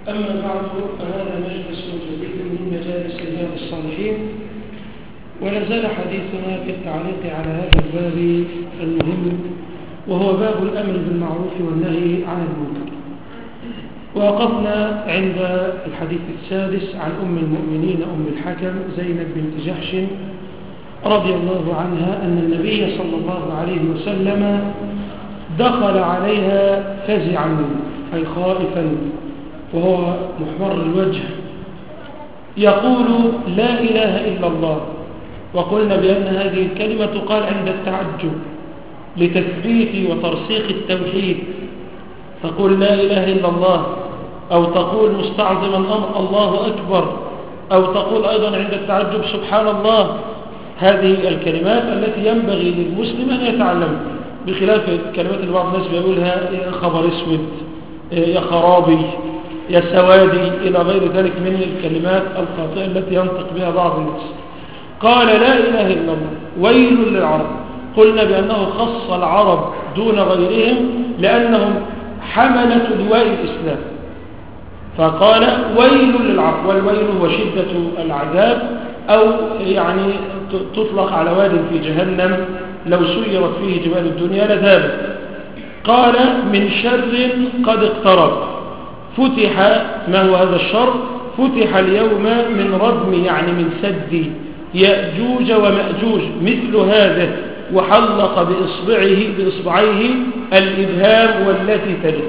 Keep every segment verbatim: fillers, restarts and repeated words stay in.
أما بعد فهذا مجلس جديد من مجالس رياض الصالحين، ولا زال حديثنا في التعليق على هذا الباب المهم، وهو باب الأمر بالمعروف والنهي عن المنكر. ووقفنا عند الحديث السادس عن أم المؤمنين أم الحكم زينب بنت جحش رضي الله عنها أن النبي صلى الله عليه وسلم دخل عليها فزعا أي خائفا وهو محمر الوجه يقول لا إله إلا الله. وقلنا بأن هذه الكلمة تقال عند التعجب لتثبيت وترسيخ التوحيد، تقول لا إله إلا الله، أو تقول مستعظما أمر الله أكبر، أو تقول أيضا عند التعجب سبحان الله. هذه الكلمات التي ينبغي للمسلم أن يتعلمها، بخلاف الكلمات اللي بعض الناس بيقولها يا خبر اسود، يا خرابي، يا سوادي، إلى غير ذلك من الكلمات الخاطئة التي ينطق بها بعض الناس. قال لا إله إلا الله ويل للعرب. قلنا بأنه خص العرب دون غيرهم لأنهم حملة لواء الإسلام، فقال ويل للعرب، والويل هو شدة العذاب، أو يعني تطلق على واد في جهنم لو سيرت فيه جبال الدنيا لذابت. قال من شر قد اقترب. فتح، ما هو هذا الشر؟ فتح اليوم من ردم يعني من سد يأجوج ومأجوج مثل هذا، وحلق بإصبعه بإصبعيه الإبهام والتي تلي.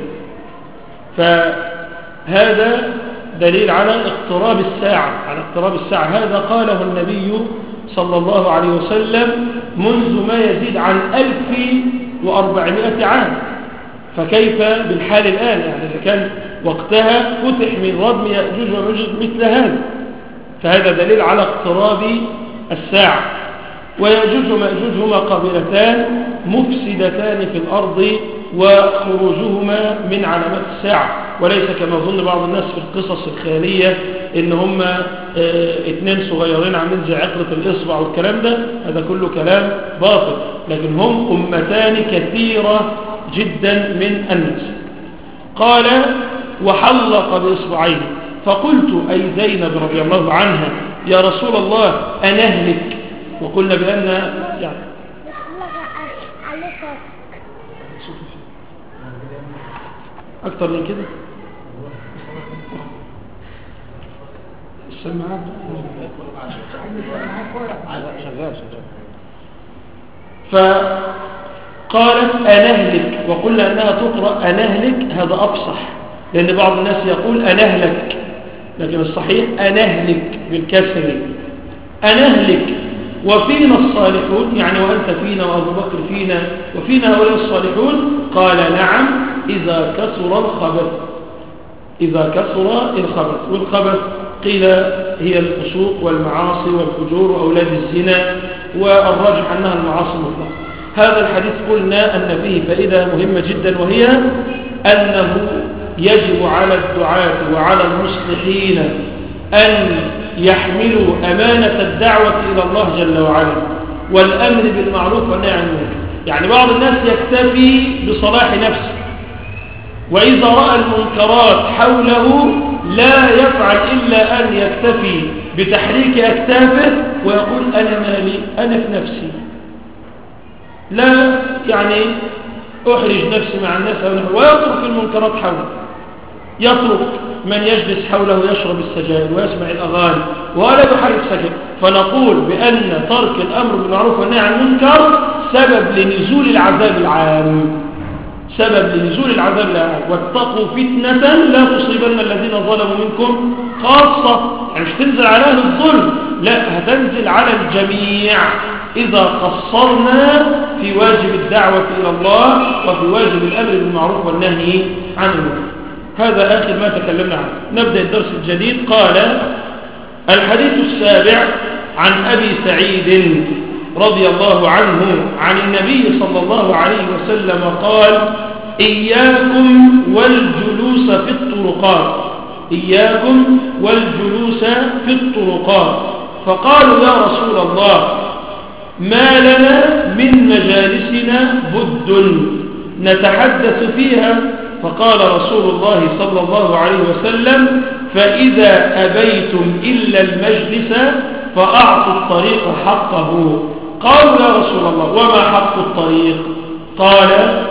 فهذا دليل على اقتراب الساعة، على اقتراب الساعة. هذا قاله النبي صلى الله عليه وسلم منذ ما يزيد عن ألف وأربعمائة عام، فكيف بالحال الآن؟ يعني إذا كان وقتها فتح من ردم يأجوج ومأجوج مثل هذا، فهذا دليل على اقتراب الساعة. ويأجوج ومأجوج هما قبيلتان مفسدتان في الأرض، وخروجهما من علامات الساعة، وليس كما يظن بعض الناس في القصص الخيالية إن هم اه اتنين صغيرين عاملين زي عقلة الإصبع والكلام ده، هذا كله كلام باطل، لكن هم أمتان كثيرة جدا من الناس. قال وحلق بإصبعيه. فقلت أي زينب رضي الله عنها يا رسول الله أنهلك؟ وقلنا بأن يعني أكثر من كده السماعات شغال شغال. فقالت أنهلك، وقلنا أنها تقرأ أنهلك، هذا أفصح، لأن بعض الناس يقول أنهلك، لكن الصحيح أنهلك بالكسر، أنهلك وفينا الصالحون، يعني وأنت فينا وأبو بكر فينا وفينا هؤلاء الصالحون. قال نعم إذا كثر الخبث، إذا كثر الخبث. والخبث قيل هي الفسوق والمعاصي والفجور وأولاد الزنا، والراجح أنها المعاصي المطلقة. هذا الحديث قلنا أن فيه فائدة مهمة جدا، وهي أنه يجب على الدعاة وعلى المصلحين أن يحملوا أمانة الدعوة إلى الله جل وعلا والأمر بالمعروف والنهي عن المنكر. يعني بعض الناس يكتفي بصلاح نفسه، وإذا رأى المنكرات حوله لا يفعل إلا أن يكتفي بتحريك أكتافه ويقول أنا مالي، أنا في نفسي، لا يعني أحرج نفسي مع الناس، ويترك المنكرات حوله، يترك من يجلس حوله يشرب السجائر ويسمع الأغاني ولا يحرك سجائر. فنقول بأن ترك الأمر بالمعروف والنهي عن المنكر سبب لنزول العذاب العام، سبب لنزول العذاب العام. واتقوا فتنة لا تصيبن الذين ظلموا منكم خاصة، يعني مش تنزل على أهل الظلم، لا، هتنزل على الجميع إذا قصرنا في واجب الدعوة إلى الله وفي واجب الأمر بالمعروف والنهي عن المنكر. هذا آخر ما تكلمنا عنه. نبدأ الدرس الجديد. قال الحديث السابع عن أبي سعيد رضي الله عنه عن النبي صلى الله عليه وسلم قال إياكم والجلوس في الطرقات، إياكم والجلوس في الطرقات. فقالوا يا رسول الله ما لنا من مجالسنا بد، نتحدث فيها. فقال رسول الله صلى الله عليه وسلم: فإذا أبيتم إلا المجلس فأعطوا الطريق حقه. قالوا: يا رسول الله وما حق الطريق؟ قال: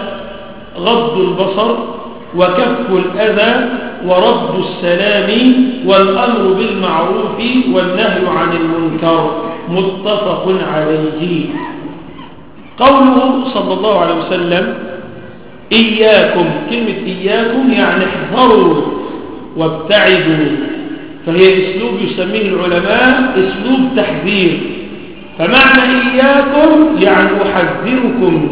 غض البصر وكف الأذى ورد السلام والأمر بالمعروف والنهي عن المنكر. متفق عليه. قوله صلى الله عليه وسلم: إياكم، كلمة إياكم يعني احذروا وابتعدوا، فهي أسلوب يسميه العلماء أسلوب تحذير. فمعنى إياكم يعني أحذركم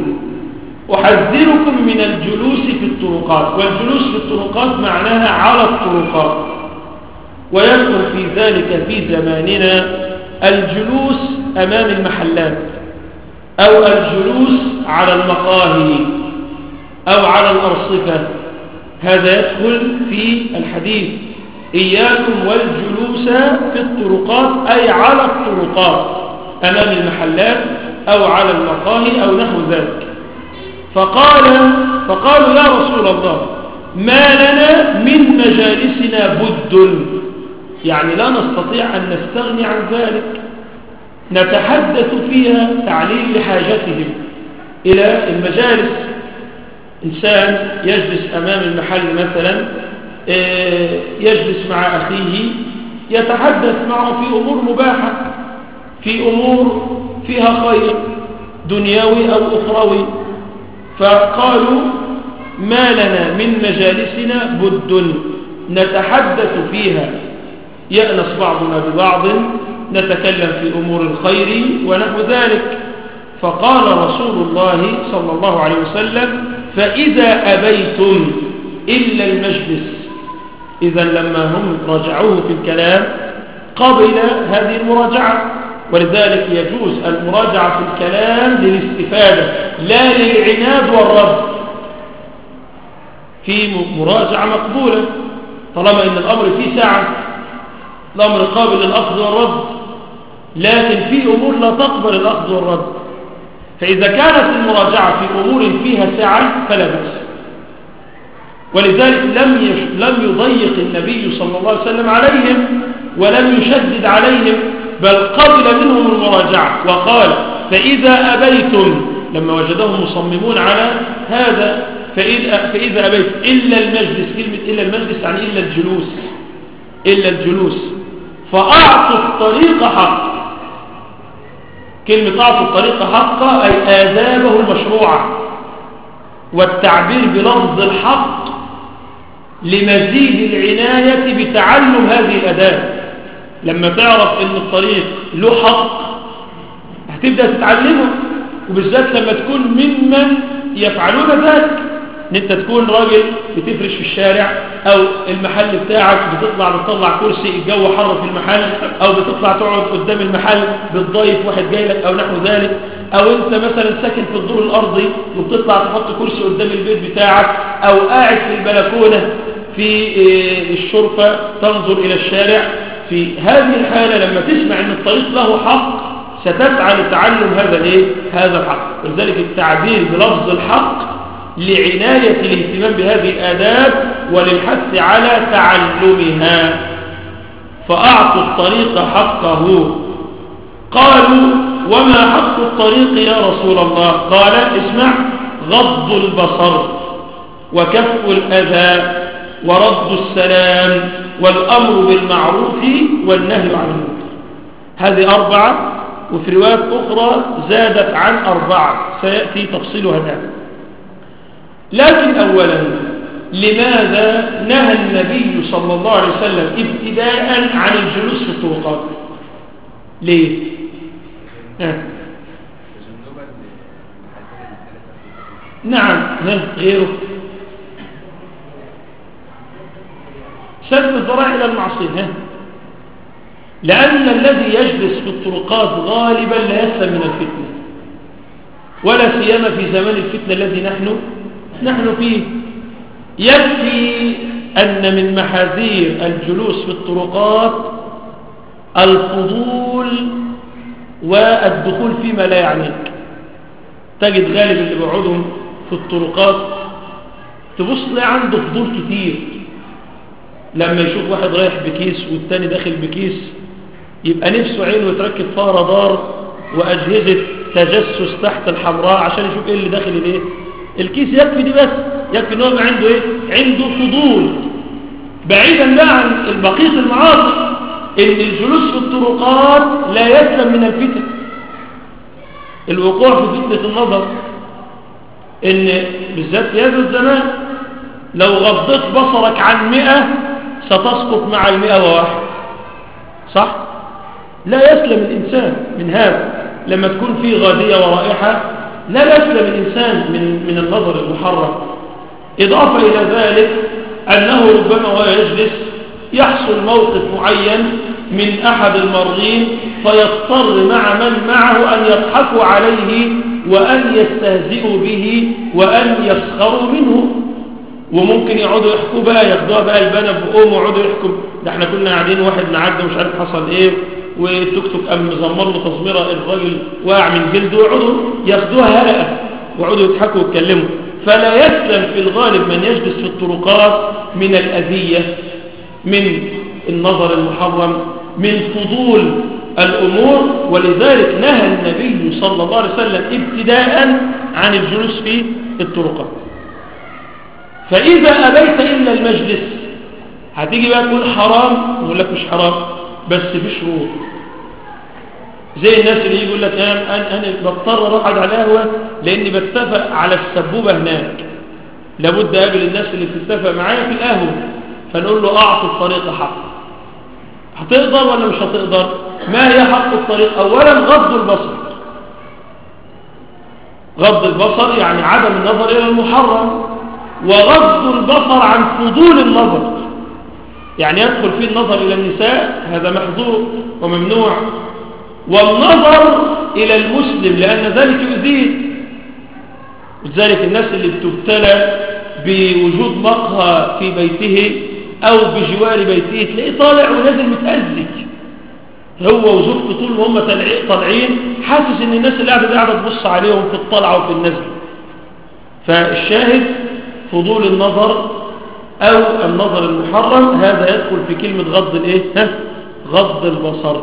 أحذركم من الجلوس في الطرقات، والجلوس في الطرقات معناها على الطرقات. ويدخل في ذلك في زماننا الجلوس أمام المحلات، أو الجلوس على المقاهي، أو على الأرصفة. هذا يدخل في الحديث: إياكم والجلوس في الطرقات، أي على الطرقات أمام المحلات أو على المقاهي أو نحو ذلك. فقال فقالوا: يا رسول الله ما لنا من مجالسنا بد، يعني لا نستطيع أن نستغني عن ذلك، نتحدث فيها تعليل لحاجتهم إلى المجالس. إنسان يجلس أمام المحل مثلا، يجلس مع أخيه يتحدث معه في أمور مباحة، في أمور فيها خير دنيوي أو أخروي. فقالوا: ما لنا من مجالسنا بد نتحدث فيها، يأنس بعضنا ببعض، نتكلم في أمور الخير ونحو ذلك. فقال رسول الله صلى الله عليه وسلم: فإذا أبيتم إلا المجلس. إذا لما هم رجعوه في الكلام قبل هذه المراجعة، ولذلك يجوز المراجعة في الكلام للاستفادة لا للعناد والرد. في مراجعة مقبولة طالما إن الأمر فيه سعة، الأمر قابل للأخذ والرد، لكن في أمور لا تقبل الأخذ والرد. فإذا كانت المراجعة في أمور فيها سعة فلا بأس. ولذلك لم يش... لم يضيق النبي صلى الله عليه وسلم عليهم ولم يشدد عليهم، بل قبل منهم المراجعة وقال: فإذا أبيتم، لما وجدهم مصممون على هذا، فإذا, فإذا أبيتم إلا المجلس، كلمة إلا المجلس يعني إلا الجلوس، إلا الجلوس فأعطوا الطريق حق. كلمة أعطوا الطريق حقا أي آدابه المشروعة، والتعبير بلفظ الحق لمزيد العناية بتعلم هذه الآداب. لما تعرف أن الطريق له حق هتبدأ تتعلمه، وبالذات لما تكون ممن يفعلون ذلك. ان انت تكون راجل بتفرش في الشارع، او المحل بتاعك بتطلع بتطلع كرسي، الجو حر في المحل، او بتطلع تقعد قدام المحل بتضيف واحد جاي لك او نحو ذلك، او انت مثلا ساكن في الدور الارضي وبتطلع تحط كرسي قدام البيت بتاعك، او قاعد في البلكونه في الشرفه تنظر الى الشارع. في هذه الحاله لما تسمع ان الطريق له حق ستسعى لتعلم هذا الايه هذا الحق. ولذلك التعبير بلفظ الحق لعناية الاهتمام بهذه الآداب وللحث على تعلمها. فأعطوا الطريق حقه. قالوا: وما حق الطريق يا رسول الله؟ قال: اسمع: غض البصر وكف الأذى ورد السلام والأمر بالمعروف والنهي عن المنكر. هذه أربعة، وفي روايات أخرى زادت عن أربعة سيأتي تفصيلها الآن. لكن أولا، لماذا نهى النبي صلى الله عليه وسلم ابتداء عن الجلوس في الطرقات؟ ليه؟ ها. نعم. ها. غيره سد الذرائع إلى المعصية. ها. لأن الذي يجلس في الطرقات غالبا لا يسلم من الفتنة، ولا سيما في زمان الفتنة الذي نحن نحن فيه. يكفي أن من محاذير الجلوس في الطرقات الفضول والدخول فيما لا يعنيك. تجد غالب اللي بيقعدوا في الطرقات تبص تلاقي عنده فضول كتير. لما يشوف واحد رايح بكيس والتاني داخل بكيس يبقى نفسه عينه يتركب فيها رادار وأجهزة تجسس تحت الحمراء عشان يشوف ايه اللي داخل الايه الكيس. يكفي دي بس، يكفي ان هو عنده ايه عنده فضول. بعيدا بقى عن بقية المعاصي ان الجلوس في الطرقات لا يسلم من الفتن. الوقوع في فتنة النظر، ان بالذات في هذا الزمان لو غضيت بصرك عن مئة ستسقط مع المئة وواحد، صح؟ لا يسلم الإنسان من هذا. لما تكون فيه غادية ورائحة لا يسلم الإنسان من, من النظر المحرم. إضافة إلى ذلك أنه ربما وهو يجلس يحصل موقف معين من أحد المارين فيضطر مع من معه أن يضحكوا عليه وأن يستهزئوا به وأن يسخروا منه. وممكن يقعدوا يحكوا بقى، ياخدوها بقى البنا بقوم ويقعدوا يحكوا ده احنا كنا قاعدين واحد معدي ومش عارف حصل ايه والتوك توك قام مزمر له تزميره الراجل واقع من جلده، ويقعدوا ياخدوها هلقه ويقعدوا يضحكوا ويتكلموا. فلا يسلم في الغالب من يجلس في الطرقات من الأذية، من النظر المحرم، من فضول الأمور. ولذلك نهى النبي صلى الله عليه وسلم ابتداء عن الجلوس في الطرقات. فإذا أبيت إلا المجلس هتيجي بقى تقول حرام، يقول لك مش حرام بس في شروط. زي الناس اللي يقول لك انا انا بضطر اروح على القهوه لاني بتفق على السبوبه هناك، لابد اقابل الناس اللي بتتفق معايا في القهوه، فنقول له اعطي الطريق حق. هتقدر ولا مش هتقدر؟ ما هي حق الطريق؟ اولا غض البصر. غض البصر يعني عدم النظر الى المحرم، وغض البصر عن فضول النظر، يعني يدخل فيه النظر إلى النساء، هذا محظور وممنوع، والنظر إلى المسلم لأن ذلك يؤذيه. لذلك الناس اللي بتبتلى بوجود مقهى في بيته أو بجوار بيته تلاقيه طالع ونازل متأذي، هو وزوجته طول ما هم طالعين حاسس ان الناس اللي قاعدة قاعدة تبص عليهم في الطلعة وفي النزل. فالشاهد فضول النظر أو النظر المحرم هذا يدخل في كلمة غض الايه ها غض البصر.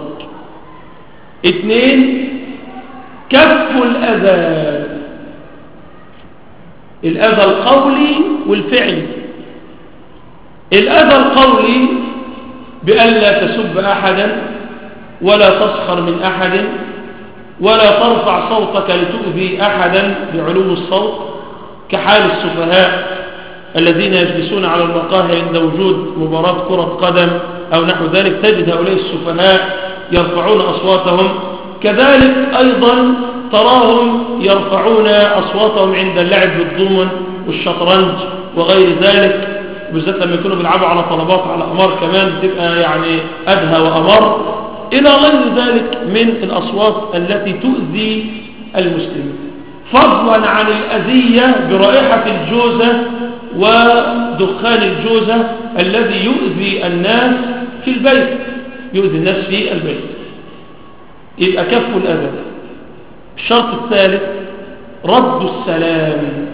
اثنين كف الأذى، الأذى القولي والفعلي. الأذى القولي بألا تسب أحدا ولا تسخر من أحد ولا ترفع صوتك لتؤذي أحدا بعلو الصوت، كحال السفهاء الذين يجلسون على المقاهي عند وجود مباراة كرة قدم أو نحو ذلك، تجد هؤلاء السفهاء يرفعون أصواتهم. كذلك أيضا تراهم يرفعون أصواتهم عند اللعب بالضمن والشطرنج وغير ذلك، بالذات لما يكونوا بيلعبوا على طلبات على أمار كمان بتبقى يعني أدهى وأمر، إلى غير ذلك من الأصوات التي تؤذي المسلمين، فضلا عن الأذية برائحة الجوزة ودخان الجوزة الذي يؤذي الناس في البيت، يؤذي الناس في البيت. يبقى كف الأذى. الشرط الثالث رد السلام.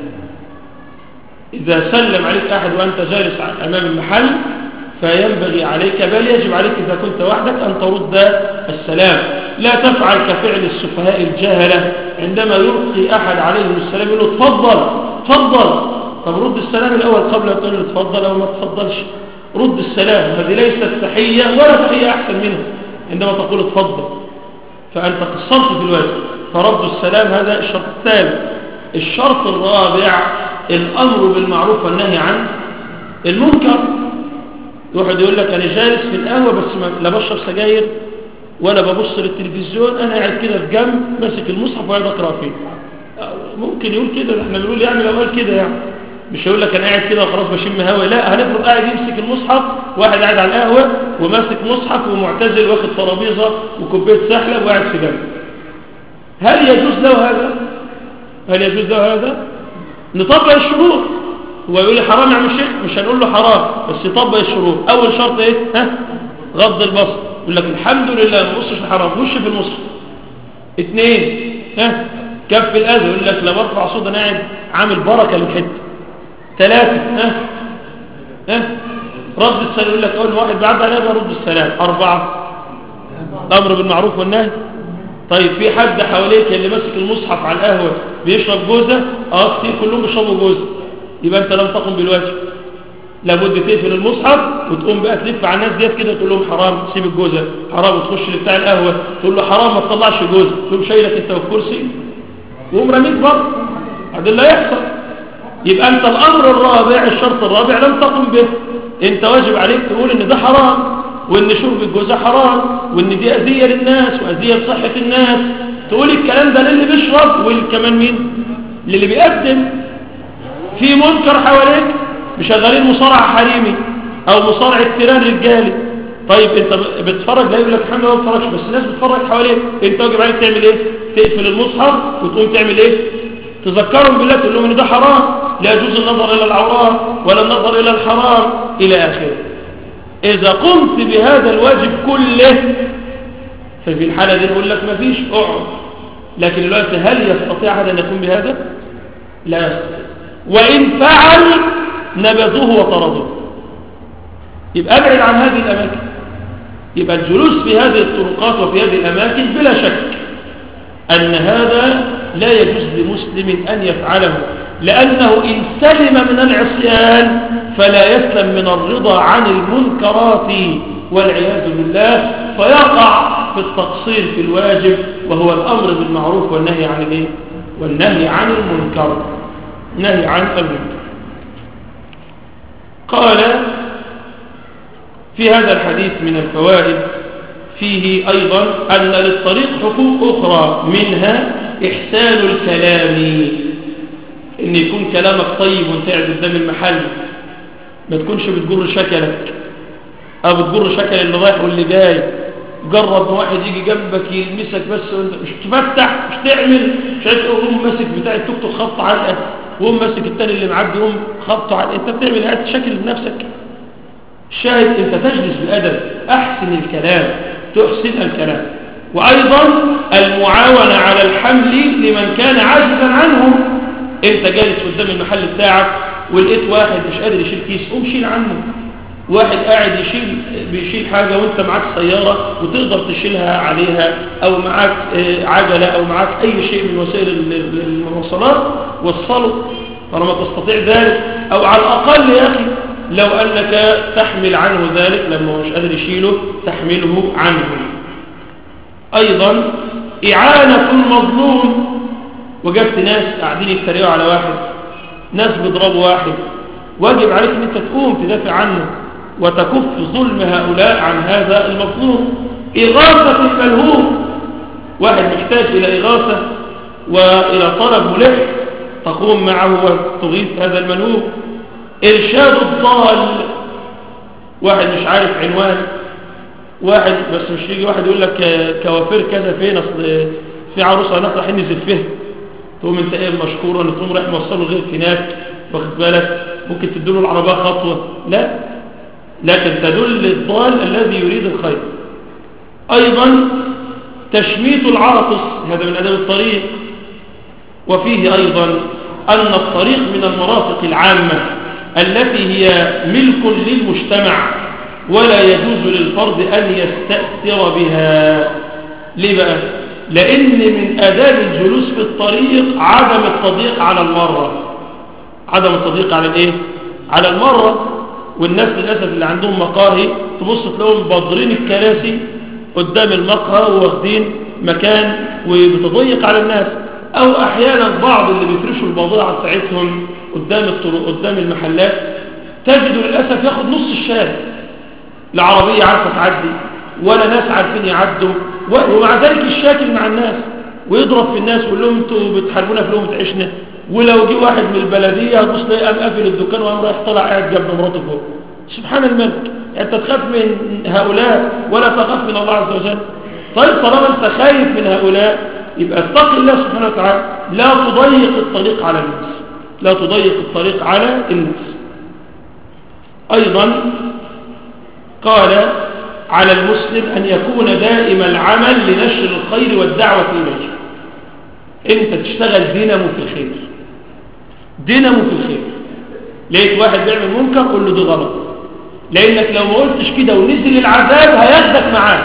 إذا سلم عليك أحد وأنت جالس أمام المحل فينبغي عليك، بل يجب عليك إذا كنت وحدك أن ترد السلام. لا تفعل كفعل السفهاء الجهلة عندما يلقي أحد عليهم السلام يقول له تفضل تفضل. طب رد السلام الأول قبل أن تقول له تفضل أو ما تفضلش. رد السلام، هذه ليست تحية ولا تحية أحسن منها عندما تقول تفضل، فأنت قصرت في الواجب. فرد السلام هذا الشرط الثالث. الشرط الرابع الأمر بالمعروف والنهي عن المنكر. واحد يقول لك أنا جالس في القهوة بس لا بشرب سجاير ولا ببص للتلفزيون، أنا قاعد كده في جنب ماسك المصحف وقاعد أقرأ فيه. ممكن يقول كده، احنا بنقول يعني لو قال كده يعني مش هيقول لك أنا قاعد كده وخلاص بشم هوا، لا، هنفرض قاعد يمسك المصحف، واحد قاعد على القهوة وماسك مصحف ومعتزل واخد ترابيزة وكوباية سحلب وقاعد في جنب. هل يجوز له هذا؟ هل يجوز له هذا؟ نطبق الشروط. هو يقول لي حرام يا عم الشيخ، مش هنقول له حرام بس يطبق الشروط. أول شرط إيه؟ ها؟ غض البصر. يقول لك الحمد لله ما بصش الحرام، وش في المصحف. اثنين ها؟ كف الأذى. يقول لك لا برفع صوت، أنا قاعد عامل بركة للحتة. ثلاثة ها ها رد السلام، يقول لك أول واحد بعد عليها رد السلام. أربعة الأمر بالمعروف والنهي. طيب في حد حواليك اللي ماسك المصحف على القهوة بيشرب جوزة؟ اه كتير كلهم بيشربوا جوزة، يبقى أنت لم تقم بالواجب. لابد تقفل المصحف وتقوم بقى تلف على الناس ديت كده تقول لهم حرام سيب الجوزة، حرام، وتخش لبتاع القهوة تقول له حرام ما تطلعش جوزة، تقوم شايلك انت والكرسي وقوم رميك بره. هذا اللي يحصل. يبقى انت الامر الرابع الشرط الرابع لم تقم به. انت واجب عليك تقول ان ده حرام، وان شرب الجوزة حرام، وان دي اذية للناس واذية لصحة الناس. تقول الكلام ده للي بيشرب وكمان مين؟ للي بيقدم. في منكر حواليك مشغلين مصارعة حريمي او مصارعة تيران رجالي. طيب انت بتتفرج، لا يقول لك الحمد لله ما بتتفرجش، بس الناس بتتفرج حواليك. انت واجب عليك تعمل ايه؟ تقفل المصحف وتقوم تعمل ايه؟ تذكرهم بالله، تقول لهم ان ده حرام، لا يجوز النظر الى العورات ولا النظر الى الحرام الى اخره. اذا قمت بهذا الواجب كله ففي الحالة دي نقول لك ما فيش اقعد. لكن دلوقتي هل يستطيع هذا ان يكون بهذا؟ لا يستطيع. وان فعل نبذوه وطردوه. يبقى ابعد عن هذه الاماكن. يبقى الجلوس في هذه الطرقات وفي هذه الاماكن بلا شك ان هذا لا يجوز لمسلم ان يفعله، لانه ان سلم من العصيان فلا يسلم من الرضا عن المنكرات والعياذ بالله، فيقع في التقصير في الواجب وهو الامر بالمعروف والنهي عن الايه؟ والنهي عن المنكر. نهي عن المنكر. قال في هذا الحديث من الفوائد فيه أيضا أن للطريق حقوق أخرى، منها إحسان الكلام، إن يكون كلامك طيب وانت قاعد قدام المحل، ما تكونش بتجر شكلك أو بتجر شكل اللي رايح واللي جاي. جرب واحد يجي جنبك يلمسك بس وانت مش تفتح مش تعمل مش عارف ايه، وقوم ماسك بتاع التوك توك خط علقه، وقوم ماسك التاني اللي معدي وقوم خبطه على انت بتعمل قاعد تشكل بنفسك. الشاهد انت تجلس بأدب، احسن الكلام، تحسن الكلام. وايضا المعاونة على الحمل لمن كان عاجزا عنه. انت جالس قدام المحل بتاعك ولقيت واحد مش قادر يشيل كيس، قوم شيل عنه. واحد قاعد يشيل بيشيل حاجة وانت معاك سيارة وتقدر تشيلها عليها، او معاك عجلة او معاك اي شيء من وسائل المواصلات، وصله طالما تستطيع ذلك. او على الاقل يا اخي لو انك تحمل عنه ذلك لما هو مش قادر يشيله تحمله عنه. ايضا اعانة المظلوم. وجدت ناس قاعدين يتريقوا على واحد، ناس بيضربوا واحد، واجب عليك ان انت تقوم تدافع عنه وتكف ظلم هؤلاء عن هذا المظلوم. إغاثة الملهوم، واحد محتاج إلى إغاثة وإلى طلب ملح، تقوم معه وتغيث هذا الملهوم. إرشاد الضال، واحد مش عارف عنوان، واحد بس مش يجي واحد يقول لك كوافير كذا فين، أصل في عروسة هناك رايحين نزفها، تقوم انت ايه مشكورا تقوم رايح موصله غير هناك، واخد بالك، ممكن تدله العربية خطوة، لا، لكن تدل الضال الذي يريد الخير. أيضا تشميت العاطس، هذا من أداب الطريق. وفيه أيضا أن الطريق من المرافق العامة التي هي ملك للمجتمع، ولا يجوز للفرد أن يستأثر بها. ليه بقى؟ لأن من آداب الجلوس في الطريق عدم التضييق على المرة، عدم التضييق على الايه؟ على المرة. والناس للأسف اللي عندهم مقاهي تبص تلاقيهم بادرين الكراسي قدام المقهى واخدين مكان وبتضيق على الناس، او احيانا بعض اللي بيفرشوا البضاعة بتاعتهم قدام الطرق قدام المحلات تجد للأسف ياخد نص الشارع، لا عربية عارفة تعدي ولا ناس عارفين يعدوا، ومع ذلك الشاكل مع الناس ويضرب في الناس ويقول لهم انتوا بتحاربونا في لقمة عيشنا. ولو جه واحد من البلدية هتبص تلاقيه قام قافل الدكان وقام رايح طالع قاعد جنب مراته فوق. سبحان الملك، انت تخاف من هؤلاء ولا تخاف من الله عز وجل؟ طيب طالما انت خايف من هؤلاء يبقى اتق الله سبحانه وتعالى، لا تضيق الطريق على الناس، لا تضيق الطريق على الناس. ايضا قال على المسلم ان يكون دائم العمل لنشر الخير والدعوة اليه. انت تشتغل دينامو في الخير، دينامو في الخير. لقيت واحد بيعمل منكر قول له ده غلط، لانك لو ما قلتش كده ونزل العذاب هياخدك معاه.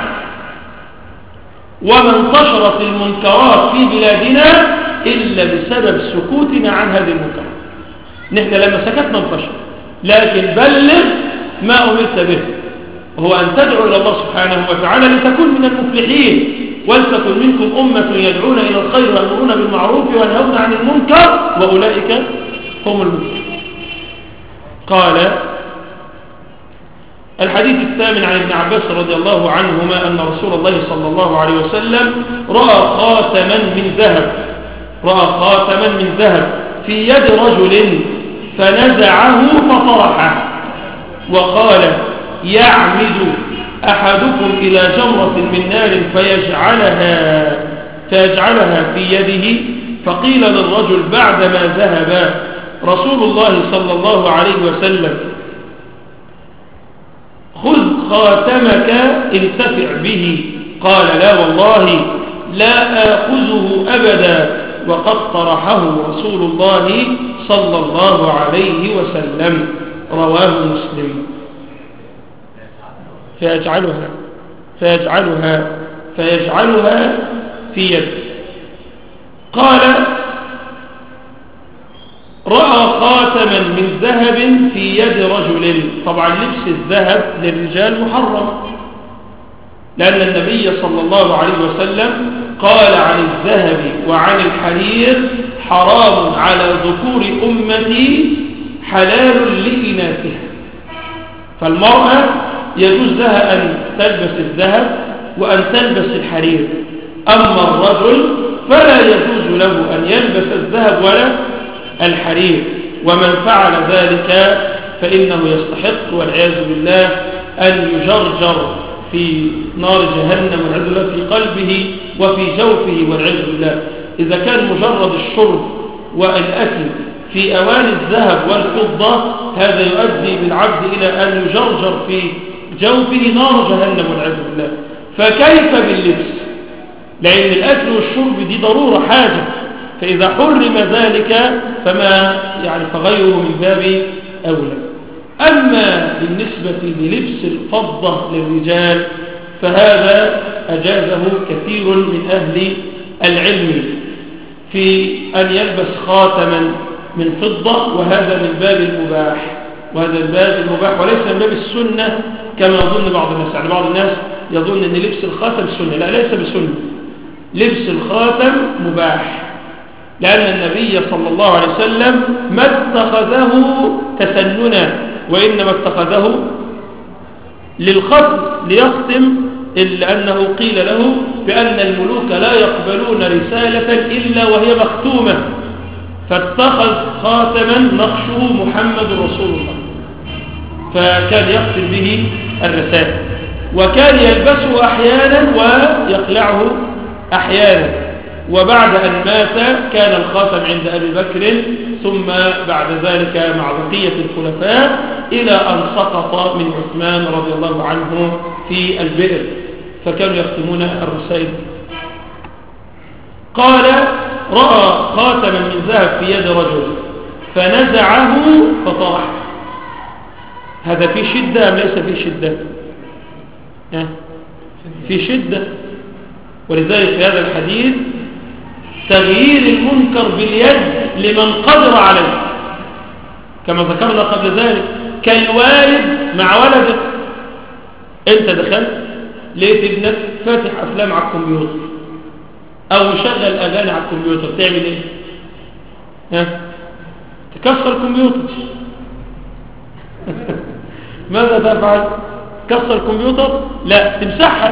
وما انتشرت المنكرات في بلادنا الا بسبب سكوتنا عن هذه المنكرات. نحن لما سكتنا انتشر، لكن بلغ ما امرت به، وهو ان تدعو الى الله سبحانه وتعالى لتكون من المفلحين. ولتكن منكم امه يدعون الى الخير ويامرون بالمعروف وينهون عن المنكر واولئك هم المفلحون. قال الحديث الثامن عن ابن عباس رضي الله عنهما أن رسول الله صلى الله عليه وسلم رأى خاتما من ذهب رأى خاتما من ذهب في يد رجل فنزعه فطرحه وقال يعمد أحدكم إلى جمرة من نار فيجعلها فيجعلها في يده. فقيل للرجل بعدما ذهب رسول الله صلى الله عليه وسلم خذ خاتمك انتفع به. قال لا والله لا آخذه أبدا وقد طرحه رسول الله صلى الله عليه وسلم. رواه مسلم. فيجعلها فيجعلها فيجعلها في يده. قال رأى خاتما من ذهب في يد رجل. طبعا لبس الذهب للرجال محرم، لأن النبي صلى الله عليه وسلم قال عن الذهب وعن الحرير حرام على ذكور أمتي حلال لإناثها. فالمرأة يجوز لها أن تلبس الذهب وأن تلبس الحرير، أما الرجل فلا يجوز له أن يلبس الذهب ولا الحرير. ومن فعل ذلك فإنه يستحق والعياذ بالله أن يجرجر في نار جهنم والعياذ بالله في قلبه وفي جوفه والعياذ بالله. إذا كان مجرد الشرب والأكل في أواني الذهب والفضة هذا يؤدي بالعبد إلى أن يجرجر في جوفه نار جهنم والعياذ بالله، فكيف باللبس؟ لأن الأكل والشرب دي ضرورة حاجة، فإذا حرم ذلك فما يعني فغيره من باب أولى. أما بالنسبة للبس الفضة للرجال فهذا أجازه كثير من أهل العلم في أن يلبس خاتما من فضة، وهذا من باب المباح وهذا من باب المباح وليس من باب السنة كما يظن بعض الناس. يعني بعض الناس يظن أن لبس الخاتم سنة، لا ليس بسنة. لبس الخاتم مباح، لأن النبي صلى الله عليه وسلم ما اتخذه تسننا وإنما اتخذه للختم ليختم، لأنه قيل له بأن الملوك لا يقبلون رسالة إلا وهي مختومة، فاتخذ خاتما نقشه محمد رسول الله، فكان يختم به الرسالة، وكان يلبسه أحيانا ويقلعه أحيانا. وبعد أن مات كان الخاتم عند أبي بكر، ثم بعد ذلك مع بقية الخلفاء إلى أن سقط من عثمان رضي الله عنه في البئر، فكانوا يختمون الرسائل. قال رأى خاتما من ذهب في يد رجل فنزعه فطرحه. هذا في شدة أم ليس في شدة؟ في شدة. ولذلك في هذا الحديث تغيير المنكر باليد لمن قدر عليه، كما ذكرنا قبل ذلك، كالوالد مع ولده. انت دخلت لقيت ابنك فاتح افلام على الكمبيوتر او يشغل اغاني على الكمبيوتر، تعمل ايه؟ ها؟ تكسر الكمبيوتر. ماذا تفعل؟ تكسر الكمبيوتر؟ لا، تمسحها،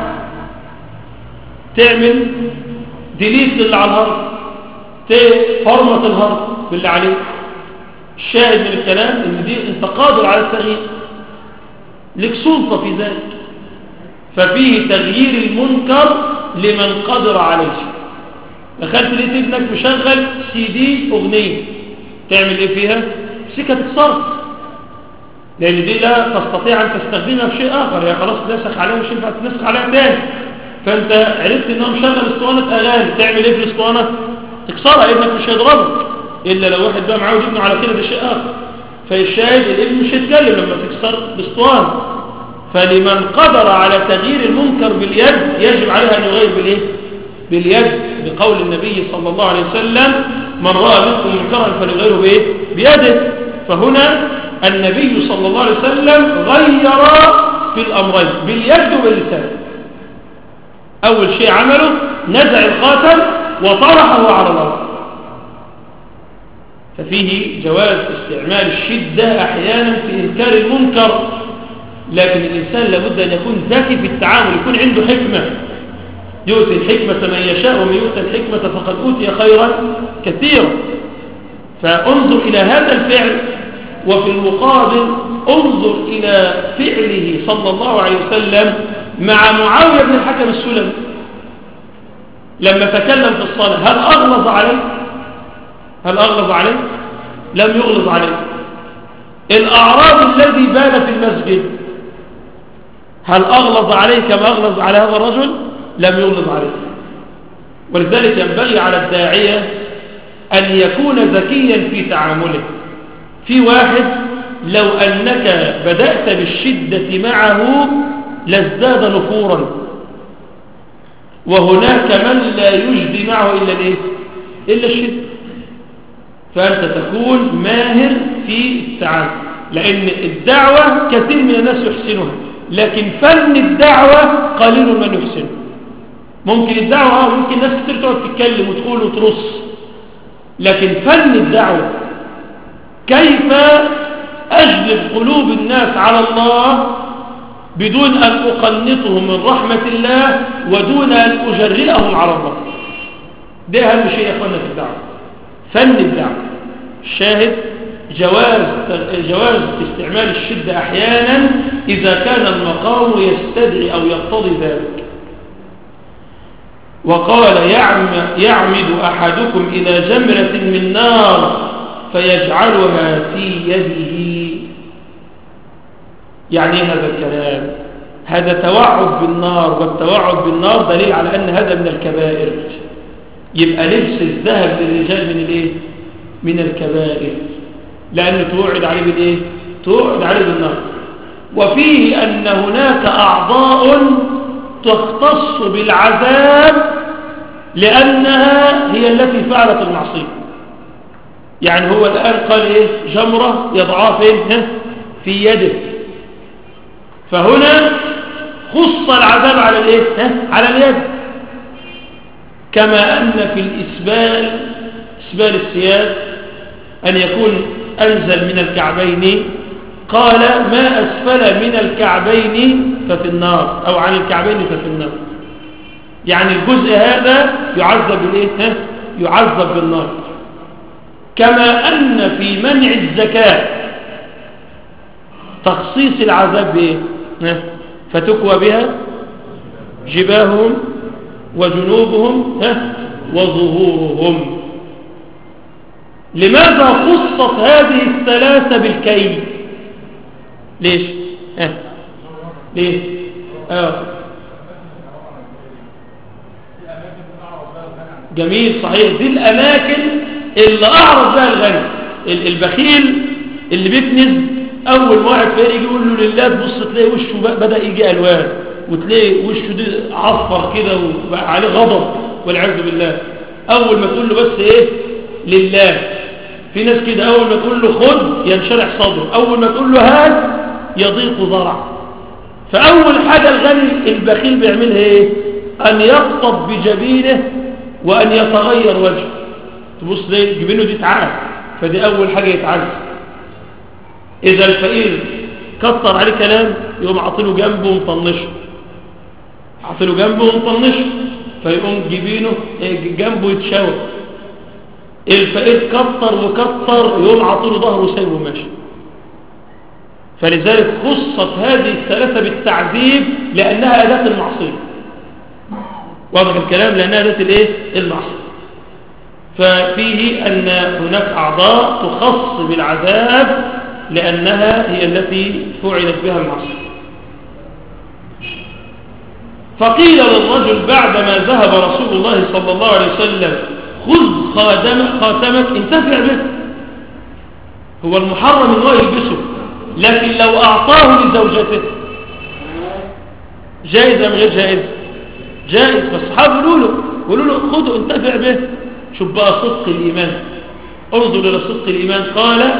تعمل ديليت للي على الهارد، تفرمت الهارد باللي عليه. الشاهد من الكلام ان دي انت قادر على التغيير، لك سلطة في ذلك. ففيه تغيير المنكر لمن قدر عليه. دخلت لقيت ابنك مشغل سي دي اغنية، تعمل ايه فيها؟ سكة تكسرت، لان دي لا تستطيع ان تستخدمها في شيء اخر، هي خلاص نسخ عليها مش ينفع تنسخ عليها تاني. فانت عرفت انه مشغل اسطوانة اغاني، تعمل ايه في الاسطوانة؟ تكسرها، ابنك مش هيضربك إلا لو واحد بقى معاه ابنه على كده ده شيء آخر. فالشاهد الابن مش هيتكلم لما تكسر باسطوان. فلمن قدر على تغيير المنكر باليد يجب عليه أن يغير بالإيه؟ باليد، بقول النبي صلى الله عليه وسلم من رأى منكم منكرا فليغيره بإيه؟ بيده. فهنا النبي صلى الله عليه وسلم غير في الأمرين باليد وباللسان. أول شيء عمله نزع الخاتم وطرحه على الأرض. ففيه جواز استعمال الشدة أحيانا في إنكار المنكر، لكن الإنسان لابد أن يكون ذكي في التعامل، يكون عنده حكمة. يؤتي الحكمة من يشاء ومن يؤتى الحكمة فقد أوتي خيرا كثيرا. فانظر إلى هذا الفعل، وفي المقابل انظر إلى فعله صلى الله عليه وسلم مع معاوية بن الحكم السلمي لما تكلم في الصلاة. هل أغلظ عليه؟ هل أغلظ عليه؟ لم يغلظ عليه. الأعرابي الذي بال في المسجد هل أغلظ عليه كما أغلظ على هذا الرجل؟ لم يغلظ عليه. ولذلك ينبغي على الداعية أن يكون ذكيا في تعامله. في واحد لو أنك بدأت بالشدة معه لازداد نفورا، وهناك من لا يجدي معه إلا الإيه؟ إلا الشدة. فأنت تكون ماهر في التعامل، لأن الدعوة كثير من الناس يحسنها، لكن فن الدعوة قليل من يحسنه. ممكن الدعوة ممكن ناس كتير تقعد تتكلم وتقول وترص، لكن فن الدعوة كيف أجلب قلوب الناس على الله بدون أن أقنطهم من رحمة الله ودون أن أجرئهم على الله. ده أهم شيء يا أخوانا في الدعوة، فن الدعوة. الشاهد جواز جواز استعمال الشدة أحيانا إذا كان المقام يستدعي أو يقتضي ذلك. وقال يعمد أحدكم إلى جمرة من نار فيجعلها في يده. يعني هذا الكلام هذا توعد بالنار، والتوعد بالنار دليل على أن هذا من الكبائر. يبقى لبس الذهب للرجال من الايه؟ من الكبائر، لأنه توعد عليه بالايه؟ توعد عليه بالنار. وفيه أن هناك أعضاء تختص بالعذاب لأنها هي التي فعلت المعصية. يعني هو الآن قال إيه؟ جمرة يضعها فين؟ في يده. فهنا خص العذاب على الإيه؟ على اليد. كما أن في الإسبال إسبال الثياب أن يكون أنزل من الكعبين، قال ما أسفل من الكعبين ففي النار، أو عن الكعبين ففي النار. يعني الجزء هذا يعذب بالإيه؟ يعذب بالنار. كما أن في منع الزكاة تخصيص العذاب بإيه؟ فتكوى بها جباههم وجنوبهم وظهورهم. لماذا خصت هذه الثلاثة بالكي؟ ليش؟ ها؟ ليه؟ آه. جميل، صحيح. دي الأماكن اللي أعرض بها الغني. البخيل اللي بيكنز أول واحد فيه يجي يقول له لله، تبص تلاقي وشه بدأ يجي ألوان، وتلاقي وشه دي عصفر كده وبقى عليه غضب والعياذ بالله. أول ما تقول له بس إيه؟ لله. في ناس كده أول ما تقول له خد ينشرح صدره، أول ما تقول له هات يضيق ذرعه. فأول حاجة الغني البخيل بيعملها إيه؟ أن يقطب بجبينه وأن يتغير وجهه. تبص ليه؟ جبينه دي تعال، فدي أول حاجة يتعز. إذا الفقير كتر عليه كلام يقوم عطيله جنبه ومطنشه، عطيله جنبه ومطنشه، فيقوم جبينه جنبه يتشاور. الفقير كتر وكتر يقوم عطيله ظهره وسايبه ماشي. فلذلك خصت هذه الثلاثة بالتعذيب لأنها أداة المعصية. واضح الكلام؟ لأنها أداة الإيه؟ المعصية. ففيه أن هناك أعضاء تخص بالعذاب لأنها هي التي فعلت بها المعصية. فقيل للرجل بعدما ذهب رسول الله صلى الله عليه وسلم خذ خاتمك, خاتمك انتفع به. هو المحرم ان هو يلبسه، لكن لو أعطاه لزوجته جائز أم غير جائز؟ جائز. فالصحابة يقولوا له يقولوا له خذه انتفع به. شوف بقى صدق الإيمان، انظر إلى صدق الإيمان. قال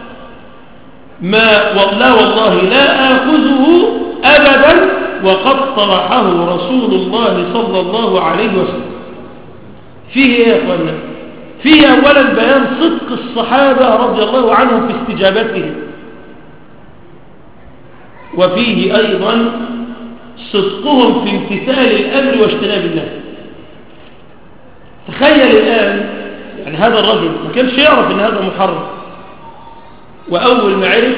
ما والله والله لا آخذه أبدا وقد طرحه رسول الله صلى الله عليه وسلم. فيه إيه يا أخوانا؟ فيه أولا بيان صدق الصحابة رضي الله عنهم في استجابته، وفيه أيضا صدقهم في امتثال الأمر واجتناب النهي. تخيل الآن يعني هذا الرجل ما كانش يعرف ان هذا محرم، وأول ما عرف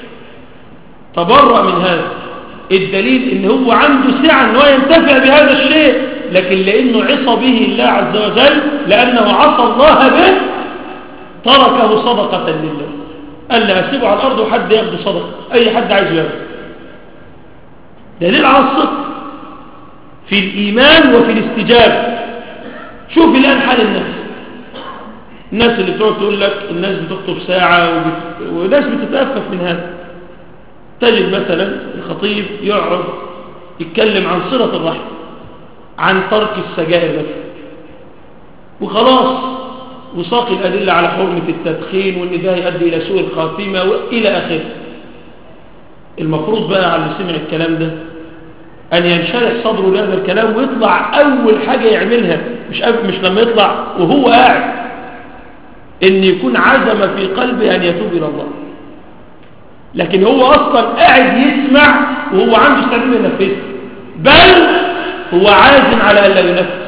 تبرأ من هذا. الدليل ان هو عنده سعة ان هو ينتفع بهذا الشيء، لكن لأنه عصى به الله عز وجل، لأنه عصى الله به تركه صدقة لله. قال لا أسيبه على الأرض وحد ياخد صدقة، أي حد عايز ياخد. دليل على الصدق في الإيمان وفي الاستجابة. شوف الآن حال الناس الناس اللي بتقعد تقول لك الناس بتخطب ساعة وبت... وناس بتتأفف من هذا. تجد مثلا الخطيب يقعد يتكلم عن صلة الرحم، عن ترك السجائر مثلا، وخلاص وساق الأدلة على حرمة التدخين وإن ده يؤدي إلى سوء الخاتمة وإلى آخره. المفروض بقى على اللي سمع الكلام ده أن ينشرح صدره لهذا الكلام ويطلع أول حاجة يعملها، مش مش لما يطلع وهو قاعد، إن يكون عزم في قلبه أن يتوب إلى الله. لكن هو أصلا قاعد يسمع وهو عنده استعداد ينفذ، بل هو عازم على ألا ينفذ.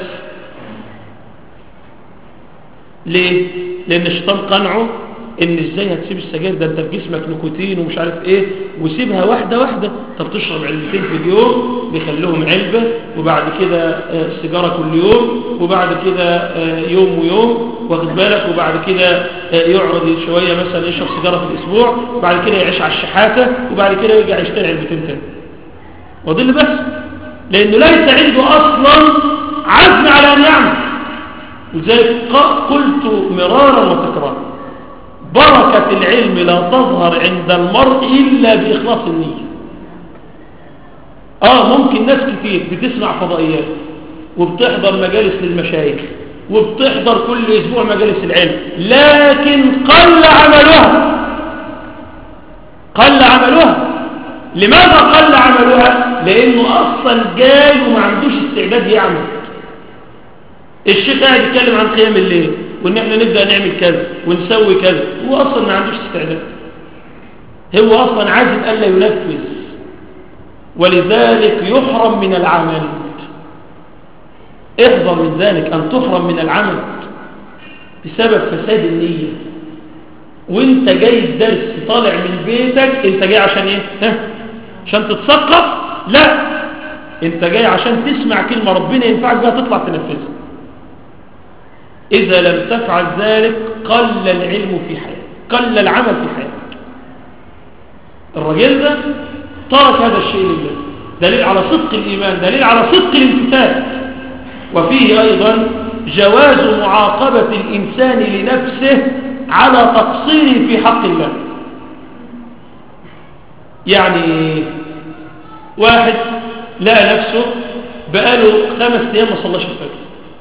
ليه؟ لأن الشيطان قنعه ان ازاي هتسيب السجاير، ده انت في جسمك نيكوتين ومش عارف ايه، وسيبها واحده واحده. طب تشرب علبتين في اليوم بيخلوهم علبه، وبعد كده السيجاره كل يوم، وبعد كده يوم ويوم، واخد بالك، وبعد كده يقعد شويه مثلا يشرب سيجاره في الاسبوع، وبعد كده يعيش على الشحاته، وبعد كده يرجع يشتري علبتين تاني. وضل بس لانه ليس عنده اصلا عزم على ان يعمل. ولذلك قلت مرارا وتكرارا بركة العلم لا تظهر عند المرء إلا بإخلاص النية. آه ممكن ناس كتير بتسمع فضائيات وبتحضر مجالس للمشايخ وبتحضر كل أسبوع مجالس العلم، لكن قل عملها. قل عملها. لماذا قل عملها؟ لأنه أصلا جاي وما عندوش استعداد يعمل. الشيخ قاعد يتكلم عن قيام الليل وان احنا نبدأ نعمل كذا ونسوي كذا، هو اصلا ما عندوش استعداد، هو اصلا عازم الا ينفذ، ولذلك يحرم من العمل. احذر من ذلك، ان تحرم من العمل بسبب فساد النية. وانت جاي الدرس طالع من بيتك، انت جاي عشان ايه؟ ها؟ عشان تتثقف؟ لا، انت جاي عشان تسمع كلمة ربنا ينفعك بها تطلع تنفذها. إذا لم تفعل ذلك قل العلم في حياتك، قل العمل في حياتك. الرجل ده ترك هذا الشيء لله، دليل على صدق الإيمان، دليل على صدق الامتثال. وفيه أيضا جواز معاقبة الإنسان لنفسه على تقصيره في حق الله. يعني واحد لقى نفسه بقاله خمس أيام ما صلاش الفجر.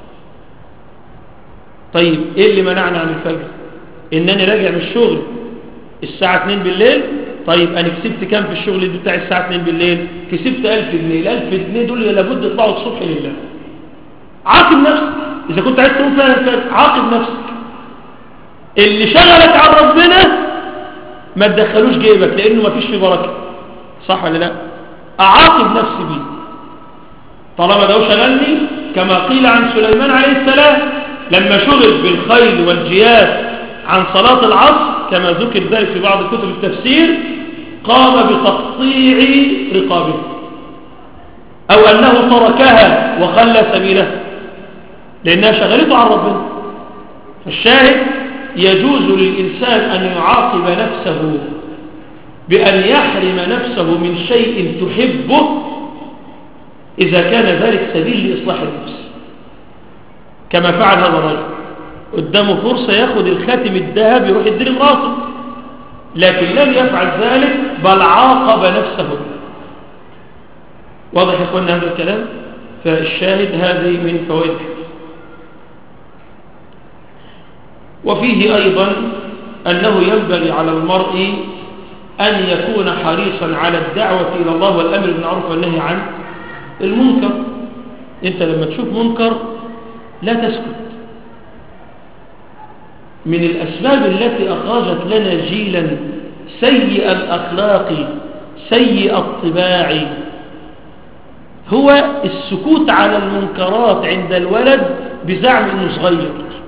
طيب ايه اللي منعنا عن الفجر؟ انني راجع من الشغل الساعة اتنين بالليل. طيب انا كسبت كام في الشغل بتاع الساعة اتنين بالليل؟ كسبت الف جنيه. الالف جنيه دول لابد يطلعوا الصبح لله. عاقب نفسك. اذا كنت عايز تقوم فيها الفجر عاقب نفسك. اللي شغلك عن ربنا ما تدخلوش جيبك، لانه ما فيش فيه بركة. صح ولا لا؟ اعاقب نفسي بيه طالما ده شغلني، كما قيل عن سليمان عليه السلام لما شغل بالخيل والجياد عن صلاة العصر، كما ذكر ذلك في بعض كتب التفسير، قام بتقطيع رقابه، أو أنه تركها وخلى سبيله لأنها شغلته عن ربنا. فالشاهد يجوز للإنسان أن يعاقب نفسه بأن يحرم نفسه من شيء تحبه إذا كان ذلك سبيل لإصلاح النفس، كما فعل هذا الرجل. قدامه فرصة ياخد الخاتم الذهب يروح يدير مراته، لكن لم يفعل ذلك بل عاقب نفسه. واضح يا اخوانا هذا الكلام؟ فالشاهد هذه من فوائد الحديث. وفيه أيضا أنه ينبغي على المرء أن يكون حريصا على الدعوة إلى الله والأمر بالمعروف والنهي عن المنكر. أنت لما تشوف منكر لا تسكت. من الأسباب التي أخرجت لنا جيلا سيء الأخلاق سيء الطباع هو السكوت على المنكرات عند الولد بزعم أنه صغير.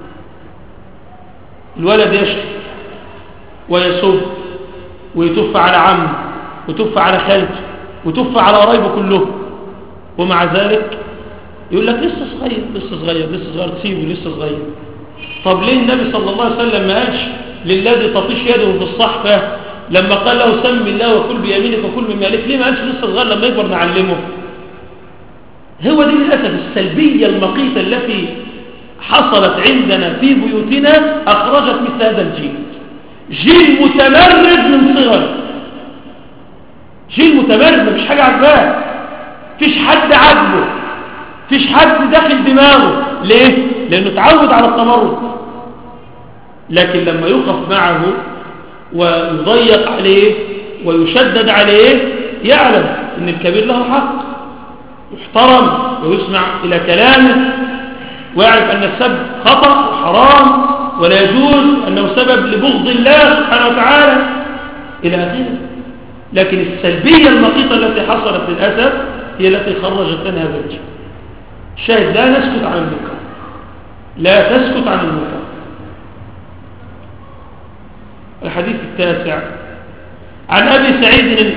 الولد يشكي ويسب ويتف على عمه ويتف على خالته ويتف على قرايبه كلهم، ومع ذلك يقول لك لسه صغير لسه صغير لسه صغير تسيبه لسه صغير. طب ليه النبي صلى الله عليه وسلم ما قالش للذي تطيش يده في الصحفة لما قال له سم الله وكل بيمينك وكل مما يليك؟ ليه ما قالش لسه صغير لما يكبر نعلمه؟ هو دي للأسف السلبية المقيتة التي حصلت عندنا في بيوتنا أخرجت مثل هذا الجيل، جيل متمرد من صغر، جيل متمرد مفيش حاجة عجباه، مفيش حد عجبه، مفيش حد داخل دماغه. ليه؟ لأنه تعود على التمرد. لكن لما يقف معه ويضيق عليه ويشدد عليه يعلم أن الكبير له حق، يحترم ويسمع إلى كلامه، ويعرف أن السب خطأ وحرام ولا يجوز، أنه سبب لبغض الله سبحانه وتعالى إلى آخره. لكن السلبية المقيتة التي حصلت للأسف هي التي خرجت لنا هذا الجيل. الشاهد لا نسكت عن المنكر، لا تسكت عن المنكر. الحديث التاسع عن أبي سعيد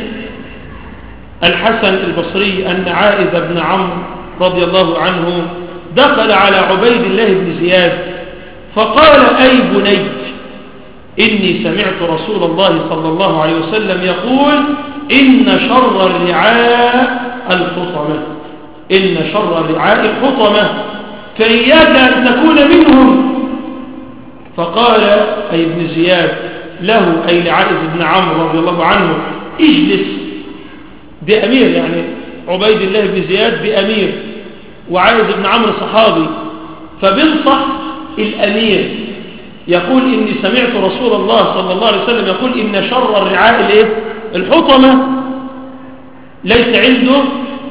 الحسن البصري أن عائذ بن عمرو رضي الله عنه دخل على عبيد الله بن زياد فقال أي بني إني سمعت رسول الله صلى الله عليه وسلم يقول إن شر الرعاء الحطمة، إن شر الرعاء الحطمة فإياك أن تكون منهم. فقال أي ابن زياد له أي لعائذ بن عمرو رضي الله عنه اجلس. بأمير يعني عبيد الله بن زياد بأمير وعائذ بن عمرو صحابي، فبنصح الأمير يقول إني سمعت رسول الله صلى الله عليه وسلم يقول إن شر الرعاء الايه الحطمة، ليس عنده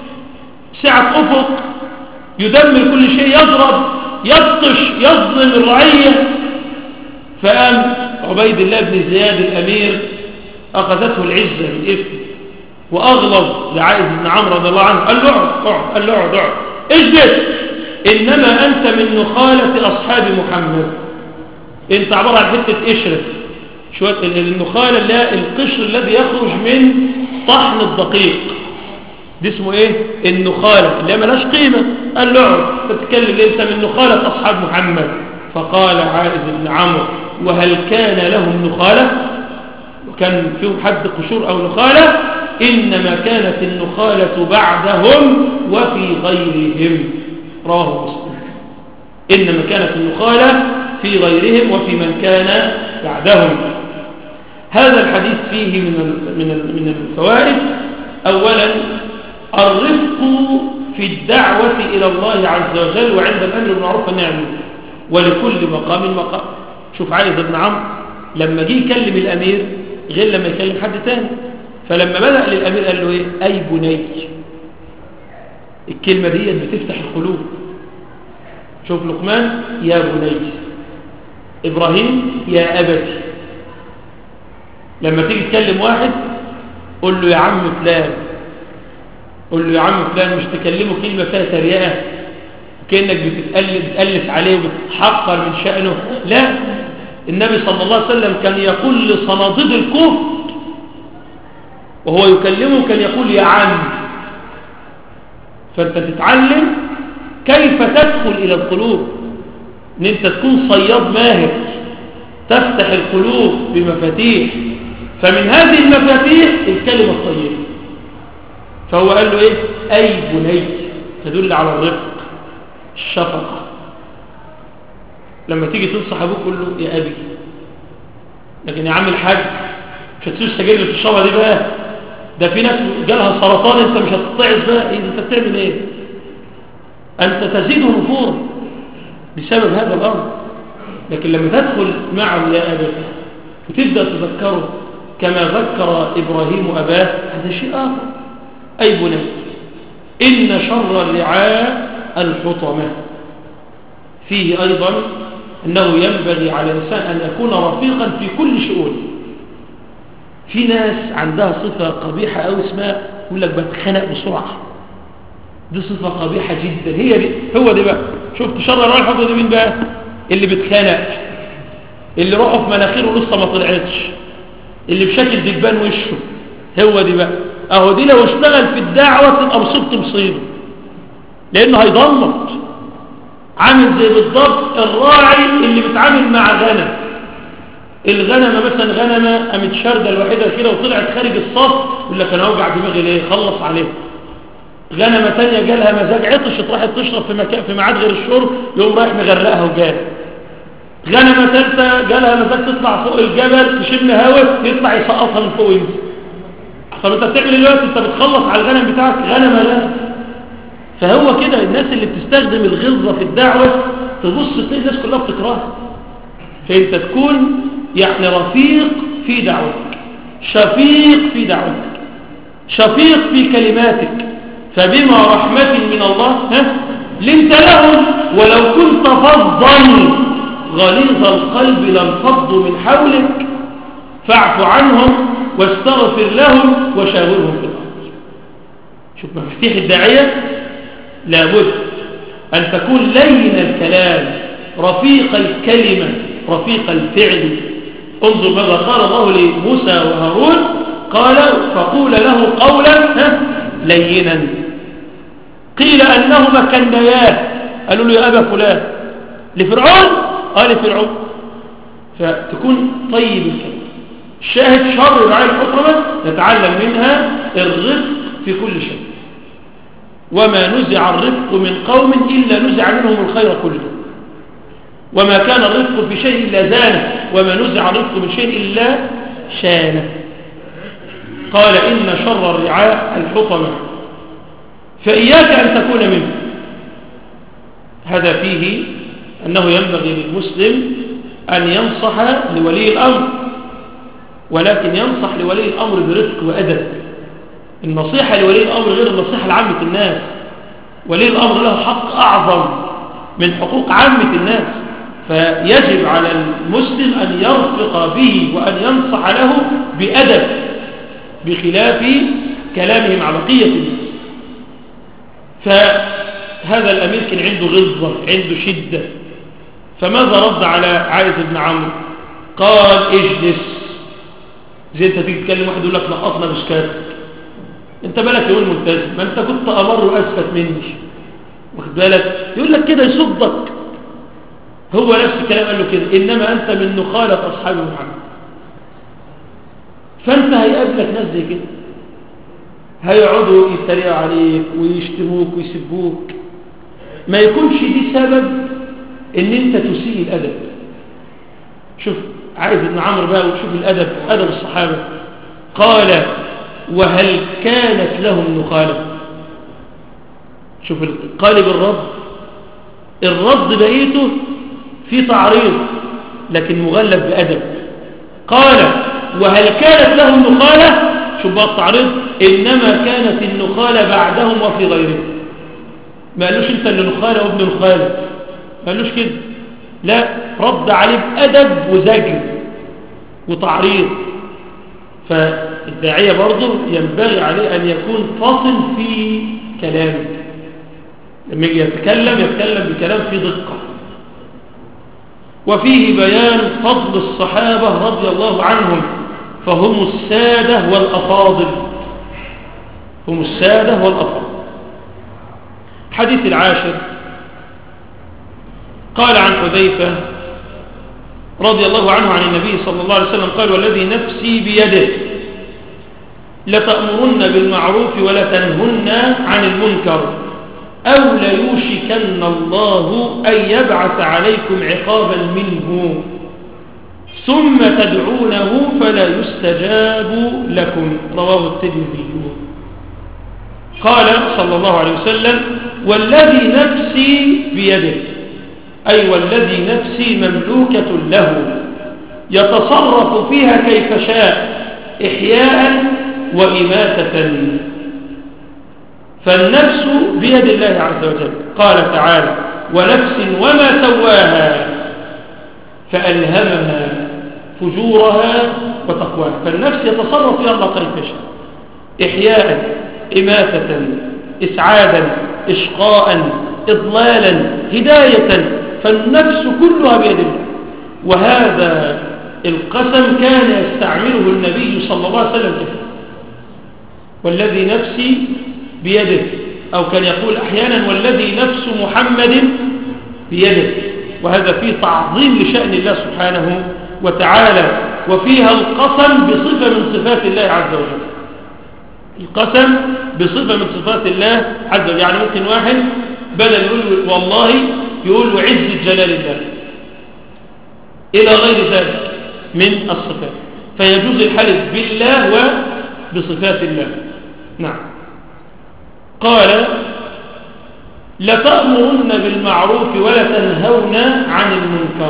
سعة أفق، يدمر كل شيء، يضرب يبطش يظلم الرعية. فقام عبيد الله بن زياد الأمير أخذته العزة بالإثم وأغلظ لعائذ بن عمرو رضي الله عنه، قال له اقعد، قال له اقعد اقعد اجلس، إنما أنت من نخالة أصحاب محمد، أنت عبارة عن حتة قشرة شوية. النخالة اللي القشر الذي يخرج من طحن الدقيق دي اسمه ايه؟ النخالة اللي ملاش قيمة. قال له اقعد تتكلم انت من نخالة أصحاب محمد. فقال عائذ بن عمرو وهل كان لهم نخالة؟ وكان فيهم حد قشور أو نخالة؟ إنما كانت النخالة بعدهم وفي غيرهم، رواه مسلم. إنما كانت النخالة في غيرهم وفي من كان بعدهم. هذا الحديث فيه من من من الفوائد أولا الرفق في الدعوة إلى الله عز وجل وعند الأمر بالمعروف والنهي عن المنكر، ولكل مقام مقام. شوف عائذ بن عمرو لما جه يكلم الأمير غير لما يكلم حد تاني، فلما بدأ للأمير قال له إيه؟ أي بني. الكلمة دي بتفتح القلوب. شوف لقمان يا بني، إبراهيم يا أبتي. لما تيجي تكلم واحد قل له يا عم فلان، قل له يا عم فلان، مش تكلمه كلمة فيها تريقة كأنك بتتألس عليه وبتحقر من شأنه. لا، النبي صلى الله عليه وسلم كان يقول لصناديد الكفر وهو يكلمه كان يقول يا عم. فأنت تتعلم كيف تدخل إلى القلوب، ان انت تكون صياد ماهر تفتح القلوب بمفاتيح. فمن هذه المفاتيح الكلمة الطيبة. فهو قال له ايه؟ اي بني، تدل على الرفق الشفقة. لما تيجي تنصح ابوك قول له يا ابي. لكن يا عم الحاج مش هتسيب السجاير اللي بتشربها دي بقى، ده في ناس جالها سرطان انت مش هتتعظ بقى. إيه انت بتعمل ايه؟ انت تزيده نفورا بسبب هذا الامر. لكن لما تدخل معه يا ابي وتبدا تذكره كما ذكر ابراهيم اباه، هذا شيء اخر. اي بني ان شر الرعاء الحطمه. فيه ايضا انه ينبغي على الانسان ان يكون رفيقا في كل شؤونه. في ناس عندها صفه قبيحه قوي اسمها يقول لك بتخنق بسرعه. دي صفه قبيحه جدا. هي دي هو دي بقى. شفت شر الرعاء الحطمه دي مين بقى؟ اللي بتخنق، اللي روحه في مناخيره لسه ما طلعتش، اللي بشكل دبان وشه. هو دي بقى. اهو دي لو اشتغل في الدعوه تبقى مصيبته مصيبه، لانه هيضمط. عامل زي بالضبط الراعي اللي بيتعامل مع غنم. الغنمه مثلا غنمه قامت شارده الوحيده كده وطلعت خارج الصف، يقول لك انا اوجع دماغي ليه؟ خلص عليه. غنمه ثانيه جالها مزاج عطشت راحت تشرب في مكان في ميعاد غير الشرب، يقوم رايح مغرقها وجاي. غنمه ثالثه جالها مزاج تطلع فوق الجبل تشم هواء يطلع يسقطها من فوق وينزل. طب انت بتعمل ايه دلوقتي؟ انت بتخلص على الغنم بتاعك غنمه غنم. فهو كده الناس اللي بتستخدم الغلظه في الدعوه تبص تلاقي الناس كلها بتكرهها. فانت تكون يعني رفيق في دعوتك، شفيق في دعوتك، شفيق في كلماتك. فبما رحمة من الله ها لنت لهم ولو كنت فظا غليظ القلب لانفضوا من حولك فاعف عنهم واستغفر لهم وشاورهم في الأمر. شوف مفتاح الداعية لابد أن تكون لين الكلام رفيق الكلمة رفيق الفعل. انظر ماذا قال الله لموسى وهارون، قال فقول له قولا لينا. قيل أنهما كنياه، قالوا له يا أبا فلان لفرعون، قال لفرعون. فتكون طيب الكلمة. الشاهد شر رعاية الحطمة نتعلم منها الرفق في كل شيء. وما نزع الرفق من قوم إلا نزع منهم الخير كله، وما كان الرفق في شيء إلا زانه، وما نزع الرفق من شيء إلا شانه. قال إن شر الرعاء الحطمة فإياك أن تكون منه. هذا فيه أنه ينبغي للمسلم أن ينصح لولي الأمر، ولكن ينصح لولي الأمر برفق وأدب. النصيحة لولي الأمر غير النصيحة لعامة الناس. ولي الأمر له حق أعظم من حقوق عامة الناس، فيجب على المسلم أن يرفق به وأن ينصح له بأدب بخلاف كلامه مع بقية الناس. فهذا الأمير كان عنده غلظة، عنده شدة. فماذا رد على عائذ بن عمرو؟ قال اجلس. زي انت تيجي تكلم واحد يقول لك نقطنا بشكاتك، انت بالك يقول ملتزم، ما انت كنت امر واسفت مني، واخد بالك؟ يقول لك كده يصدق. هو نفس الكلام قال له كده، انما انت من نخالة اصحاب محمد. فانت هيقابلك ناس زي كده هيقعدوا يتريقوا عليك ويشتموك ويسبوك، ما يكونش دي سبب ان انت تسيء الادب. شوف عائذ بن عمرو بقى وشوف الادب، ادب الصحابه. قال وهل كانت لهم نخاله؟ شوف قالب الرد، الرد بقيته في تعريض لكن مغلب بادب. قال وهل كانت لهم نخاله؟ شوف بقى التعريض، انما كانت النخاله بعدهم وفي غيرهم. ما قالوش انت اللي نخاله وابن نخاله، ما قالوش كده، لا، رد عليه بأدب وزجر وتعريض. فالداعية برضه ينبغي عليه أن يكون فاطن في كلامه. لما يجي يتكلم يتكلم بكلام في دقة. وفيه بيان فضل الصحابة رضي الله عنهم، فهم السادة والأفاضل، هم السادة والأفاضل. حديث العاشر قال عن حذيفة رضي الله عنه عن النبي صلى الله عليه وسلم قال والذي نفسي بيده لتأمرن بالمعروف ولا تنهن عن المنكر أو ليوشكن الله أن يبعث عليكم عقابا منه ثم تدعونه فلا يستجاب لكم. رواه الترمذي. قال صلى الله عليه وسلم: والذي نفسي بيده، أي والذي نفسي مملوكة له، يتصرف فيها كيف شاء إحياء وإماتة. فالنفس بيد الله عز وجل. قال تعالى: ونفس وما سواها فألهمها فجورها وتقواها. فالنفس يتصرف فيها الله كيف شاء إحياء، إماتة، إسعادا، إشقاء، إضلالا، هداية. فالنفس كلها بيد الله. وهذا القسم كان يستعمله النبي صلى الله عليه وسلم كثيرا: والذي نفسي بيده، أو كان يقول أحيانا: والذي نفس محمد بيده. وهذا فيه تعظيم لشأن الله سبحانه وتعالى، وفيها القسم بصفة من صفات الله عز وجل. القسم بصفة من صفات الله عز وجل. يعني ممكن واحد بدل يقول والله يقول عز جلال الله إلى غير ذلك من الصفات، فيجوز الحلف بالله وبصفات الله. نعم. قال: لتأمرن بالمعروف ولا تنهون عن المنكر.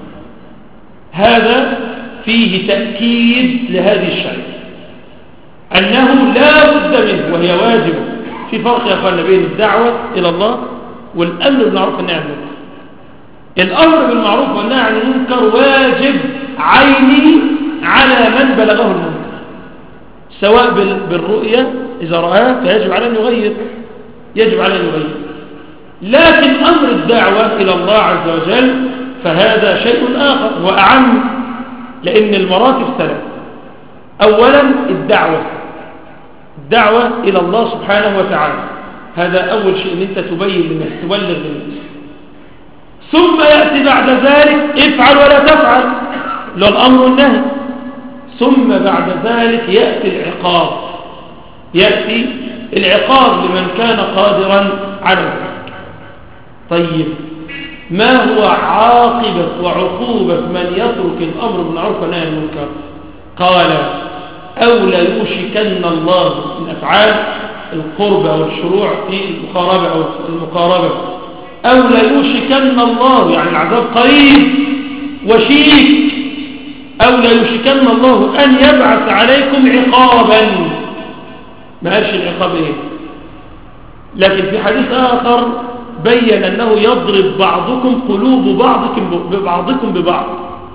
هذا فيه تأكيد لهذه الشريعة أنه لا بد منه وهي واجب. في فرق يا أخوانا بين الدعوة إلى الله والأمر بالمعروف والنهي عن المنكر. الأمر بالمعروف والنهي عن المنكر واجب عيني على من بلغه المنكر، سواء بالرؤية إذا رآه فيجب على أن يغير، يجب على أن يغير. لكن أمر الدعوة إلى الله عز وجل فهذا شيء آخر وأعم، لأن المراتب ثلاث. أولا الدعوة، الدعوة إلى الله سبحانه وتعالى، هذا أول شيء أن أنت تبين للناس، تبلغ للناس. ثم يأتي بعد ذلك افعل ولا تفعل، لو الأمر والنهي. ثم بعد ذلك يأتي العقاب، يأتي العقاب لمن كان قادرا على ذلك. طيب، ما هو عاقبة وعقوبة من يترك الأمر بالمعروف والنهي عن المنكر؟ قال: أو ليوشكن الله، من أفعال القرب أو الشروع في المقاربة أو المقاربة. أو ليوشكن الله يعني العذاب قريب وشيك. أو ليوشكن الله أن يبعث عليكم عقابا. ما قالش العقاب إيه، لكن في حديث آخر بين أنه يضرب بعضكم قلوب بعضكم ببعضكم ببعض،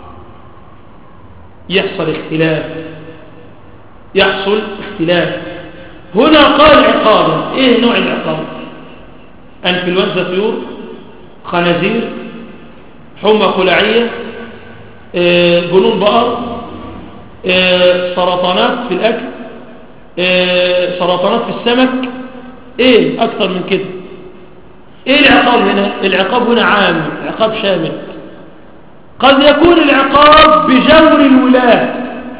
يحصل اختلاف، يحصل اختلاف. هنا قال عقابا. ايه نوع العقاب؟ انفلونزا طيور، خنازير، حمى قلعية، اه جنون بقر، اه سرطانات في الاكل، اه سرطانات في السمك. ايه اكتر من كده؟ ايه العقاب هنا؟ العقاب هنا عام، عقاب شامل. قد يكون العقاب بجور الولاة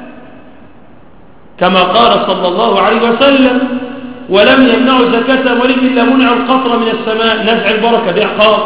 كما قال صلى الله عليه وسلم: ولم يمنعوا زكاة أموالهم إلا منعوا القطر من السماء، نزع البركة، ده عقاب.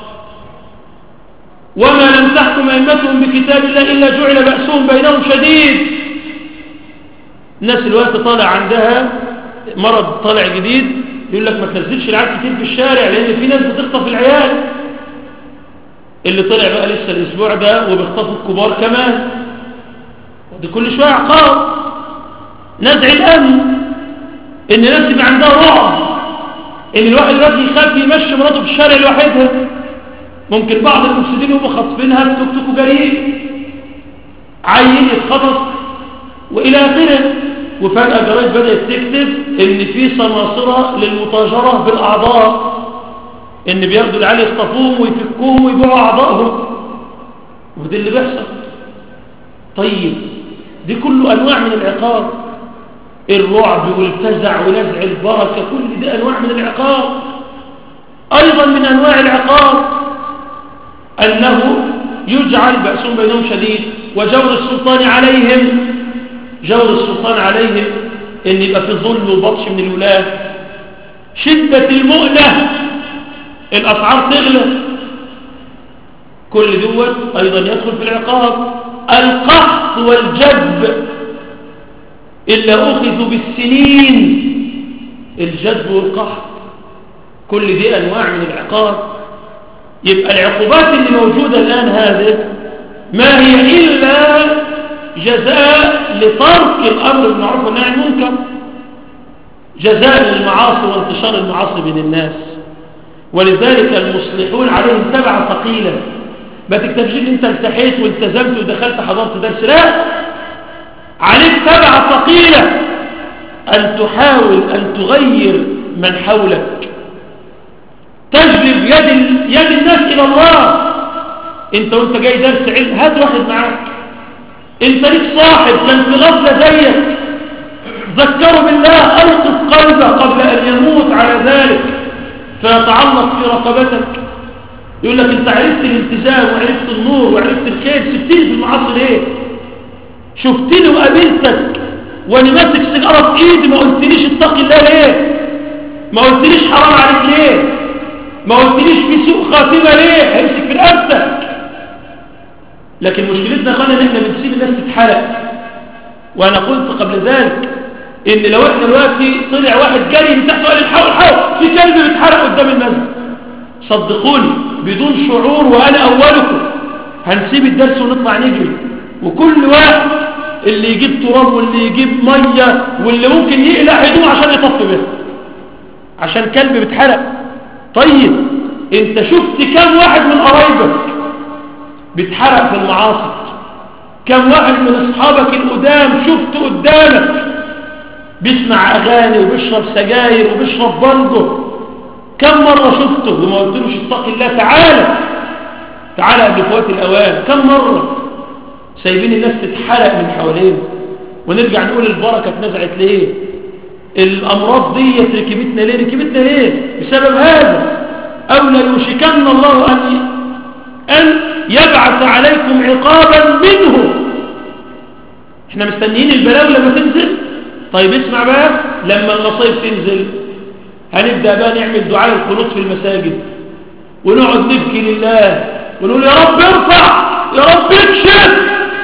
وما لم تحكم أئمتهم بكتاب الله إلا جعل بأسهم بينهم شديد. الناس الوقت طالع عندها مرض طالع جديد، يقول لك ما تنزلش العيال كتير في الشارع لأن في ناس بتخطف العيال. اللي طلع بقى لسه الأسبوع ده وبيخطفوا الكبار كمان. دي كل شوية عقاب. نزع الأمن، إن الناس يبقى عندها رعب، إن الواحد دلوقتي يخاف يمشي مراته في الشارع لوحدها. ممكن بعض المفسدين هم خاطفينها بتوك توك جريء، عيل يتخطف وإلى آخره. وفجأة جرايد بدأت تكتب إن في سماسرة للمتاجرة بالأعضاء، إن بياخدوا العيال يخطفوهم ويفكوهم ويبيعوا أعضائهم، وده اللي بيحصل. طيب، دي كله أنواع من العقاب. الرعب والفزع ونزع البركة، كل دي أنواع من العقاب. أيضا من أنواع العقاب أنه يجعل بأسهم بينهم شديد، وجور السلطان عليهم. جور السلطان عليهم إن يبقى في ظلم وبطش من الولاة، شدة المؤنة الأسعار تغلى، كل دوت أيضا يدخل في العقاب. القحط والجذب إلا أخذوا بالسنين، الجذب والقحط كل دي أنواع من العقاب. يبقى العقوبات اللي موجودة الآن هذه ما هي إلا جزاء لترك الأمر بالمعروف والنهي عن المنكر، جزاء للمعاصي وانتشار المعاصي بين الناس. ولذلك المصلحون عليهم تبع ثقيلة. ما تكتبش ان انت التحيت والتزمت ودخلت حضرت درس، لا، عليك تبع ثقيلة ان تحاول ان تغير من حولك، تجلب يد, يد الناس الى الله. انت وانت جاي درس علم هات واحد معاك، انت ليك صاحب كان في غفلة زيك، ذكروا بالله، ألقف قلبه قبل أن يموت على ذلك فيتعلق في رقبتك. يقول لك انت عرفت الالتزام وعرفت النور وعرفت الخير، سبتني في المعاصي ليه؟ شفتني وقابلتك وانا ماسك سيجاره في ايدي، ما قلتليش اتق الله ليه؟ ما قلتليش حرام عليك ليه؟ ما قلتليش في سوء خاتمه ليه؟ هيمسك في رقبتك. لكن مشكلتنا يا اخوانا ان احنا بنسيب الناس تتحرق. وانا قلت قبل ذلك ان لو احنا دلوقتي طلع واحد جري من تحت وقال الحول حول في كلب بيتحرق قدام المسجد، صدقوني بدون شعور وانا اولكم هنسيب الدرس ونطلع نجري، وكل واحد اللي يجيب تراب واللي يجيب ميه واللي ممكن يقلع هدوم عشان يطفي بها عشان كلب بيتحرق. طيب انت شفت كم واحد من قرايبك بيتحرق في المعاصي؟ كم واحد من اصحابك القدام شفت قدامك بيسمع اغاني وبيشرب سجاير وبيشرب بانجو؟ كم مرة شفته وما قلتلوش اتق الله تعالى تعالى قبل فوات الاوان؟ كم مرة سايبين الناس تتحرق من حوالينا ونرجع نقول البركة اتنزعت ليه؟ الامراض دي ركبتنا ليه؟ ركبتنا ليه؟ بسبب هذا. او لا يوشكن الله ان ان يبعث عليكم عقابا منه. احنا مستنيين البلاوي لما تنزل. طيب اسمع بقى، لما المصايب تنزل هنبدأ بقى نعمل دعاء القنوط في المساجد ونقعد نبكي لله ونقول يا رب ارفع يا رب اكشف،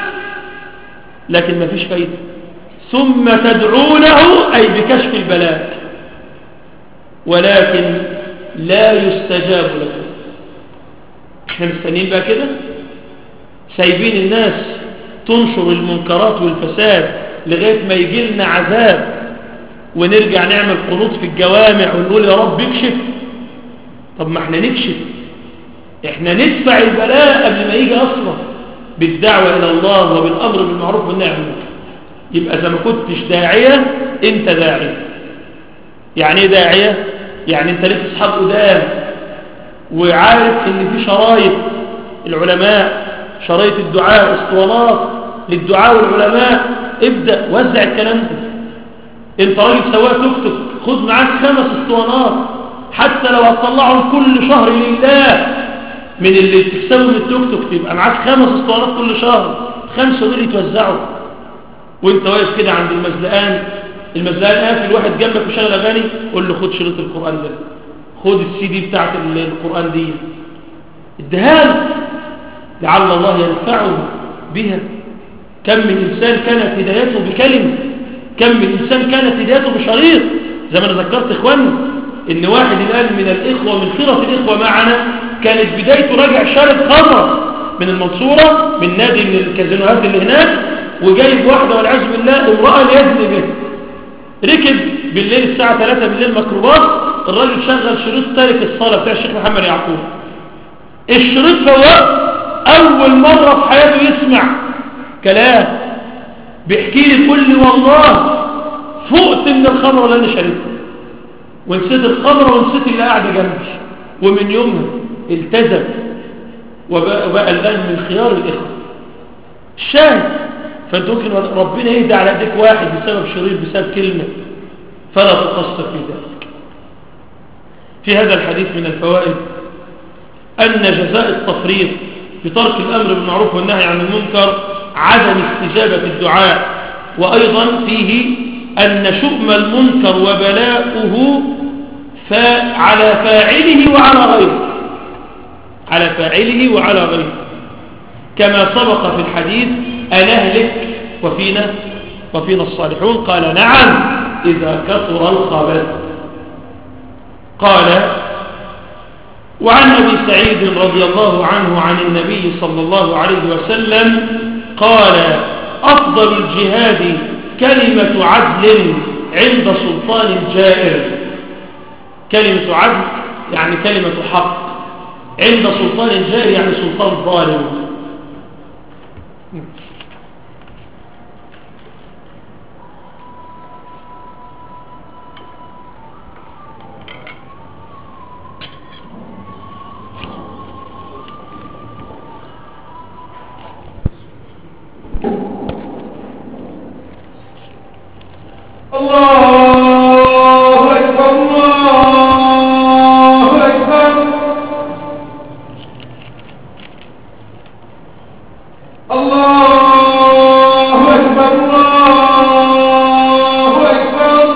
لكن ما فيش فايدة. ثم تدعونه أي بكشف البلاء ولكن لا يستجاب لكم. احنا مستنيين بقى كده، سايبين الناس تنشر المنكرات والفساد لغاية ما يجي لنا عذاب ونرجع نعمل قنوط في الجوامع ونقول يا رب اكشف. طب ما احنا نكشف، احنا ندفع البلاء قبل ما يجي اصلا بالدعوة الى الله وبالامر بالمعروف والنهي عن المنكر. يبقى اذا ما كنتش داعية انت داعية. يعني ايه داعية؟ يعني انت ليك اصحاب قدام وعارف ان في شرايط العلماء، شرايط الدعاء، اسطوانات للدعاء والعلماء، ابدأ وزع الكلام ده. انت راجل سواق توك توك، خد معاك خمس اسطوانات حتى لو هتطلعهم كل شهر لله من اللي بتكسبه من التوك توك، تبقى معاك خمس اسطوانات كل شهر، خمسه دول يتوزعوا وانت واقف كده عند المزلقان، المزلقان قافل، واحد جنبك وشغل اغاني، قول له خد شريط القران ده، خد السي دي بتاعت القران دي، اديها له لعل الله ينفعه بها. كم من انسان كانت هدايته بكلمه، كم من إنسان كانت هدايته بشريط. زي ما أنا ذكرت إخواني إن واحد الآن من الإخوة من خيرة الإخوة معنا كانت بدايته راجع شارب خمرة من المنصورة من نادي من الكازينوهات اللي هناك، وجايب واحدة والعياذ بالله امرأة ليزني به. ركب بالليل الساعة ثلاثة بالليل ميكروباص، الراجل شغل شريط تارك الصلاة بتاع الشيخ محمد يعقوب. الشريط فوق أول مرة في حياته يسمع كلام بيحكي لي يقول لي والله فقت من الخمرة اللي انا شربتها ونسيت الخمرة ونسيت اللي قاعد جنبي، ومن يومها التزم وبقى, وبقى الآن من خيار الإخوة. الشاهد فانت ممكن ربنا يهدى على يدك واحد بسبب شريط بسبب كلمة، فلا تقصر في ذلك. في هذا الحديث من الفوائد أن جزاء التفريط في ترك الأمر بالمعروف والنهي عن المنكر عدم استجابة الدعاء، وأيضا فيه أن شؤم المنكر وبلاؤه فعلى فاعله وعلى غيره، على فاعله وعلى غيره، كما سبق في الحديث: أنهلك وفينا وفينا الصالحون؟ قال: نعم إذا كثر الخبث. قال: وعن أبي سعيد رضي الله عنه عن النبي صلى الله عليه وسلم قال: أفضل الجهاد كلمة عدل عند سلطان جائر. كلمة عدل يعني كلمة حق، عند سلطان جائر يعني سلطان ظالم. الله أكبر الله أكبر الله أكبر الله أكبر.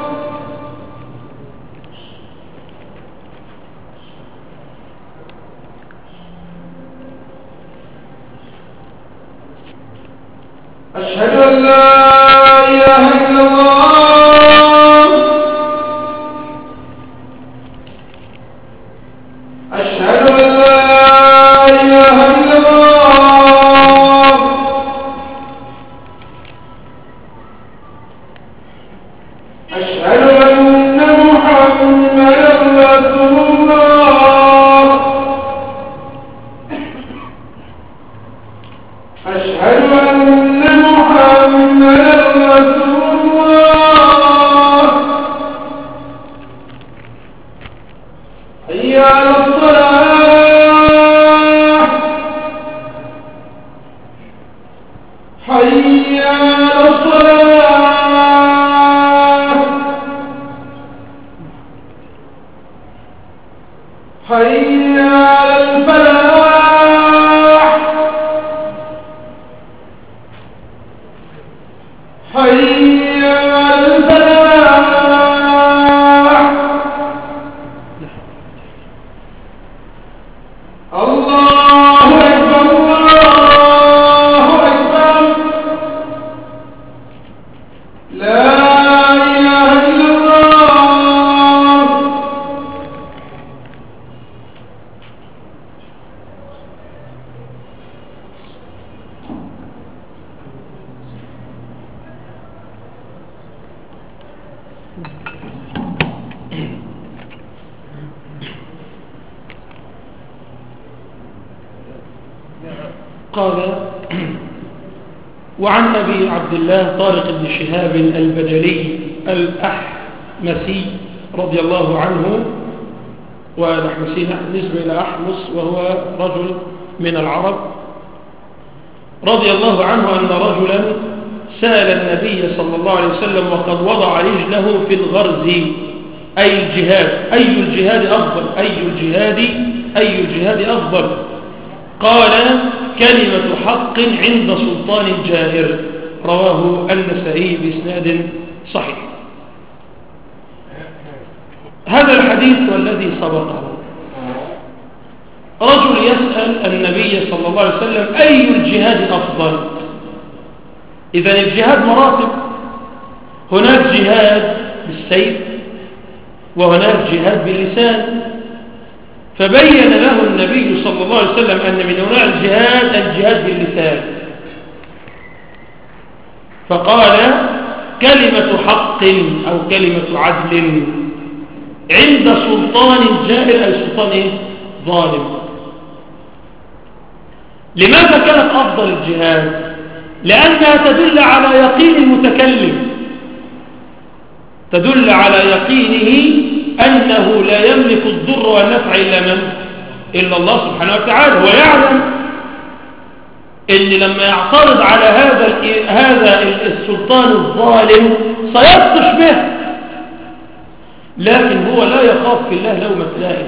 أشهد أن لا إله إلا الله. أشهد أن لا إله إلا الله. أشهد أن محمدا رسول الله. أشهد أن محمدا رسول الله. حي على الصلاة. حي على الصلاة. حي على الفلاح. حي على الفلاح. الله أكبر الله أكبر. لا إله إلا الله. قال: وعن أبي عبد الله طارق بن شهاب البجلي الأحمسي رضي الله عنه، والأحمسي نسبة إلى أحمس وهو رجل من العرب، رضي الله عنه أن رجلا سأل النبي صلى الله عليه وسلم وقد وضع رجله في الغرز: أي الجهاد أي الجهاد أفضل أي الجهاد أي الجهاد أفضل؟ قال: كلمة حق عند سلطان جائر. رواه النسائي بإسناد صحيح. هذا الحديث والذي سبقه، رجل يسأل النبي صلى الله عليه وسلم: أي الجهاد أفضل؟ إذن الجهاد مراتب، هناك جهاد بالسيف وهناك جهاد باللسان، فبين له النبي صلى الله عليه وسلم أن من أنواع الجهاد الجهاد باللسان، فقال: كلمة حق أو كلمة عدل عند سلطان جائر، أي سلطان إيه؟ ظالم. لماذا كانت أفضل الجهاد؟ لأنها تدل على يقين المتكلم، تدل على يقينه أنه لا يملك الضر والنفع إلا من؟ إلا الله سبحانه وتعالى. ويعلم أن لما يعترض على هذا هذا السلطان الظالم سيبطش به، لكن هو لا يخاف في الله لومة لائم،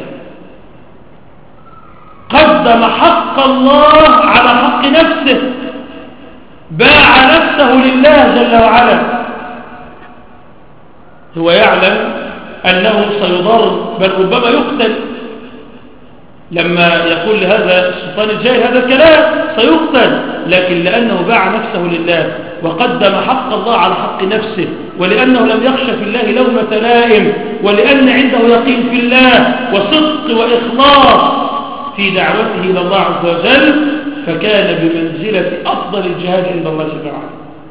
قدم حق الله على حق نفسه، باع نفسه لله جل وعلا. هو يعلم أنه سيضر بل ربما يقتل. لما يقول لهذا السلطان الجاهل هذا الكلام سيقتل، لكن لأنه باع نفسه لله وقدم حق الله على حق نفسه، ولأنه لم يخش في الله لومة لائم، ولأن عنده يقين في الله وصدق وإخلاص في دعوته إلى الله عز وجل، فكان بمنزلة أفضل الجهاد عند الله سبحانه،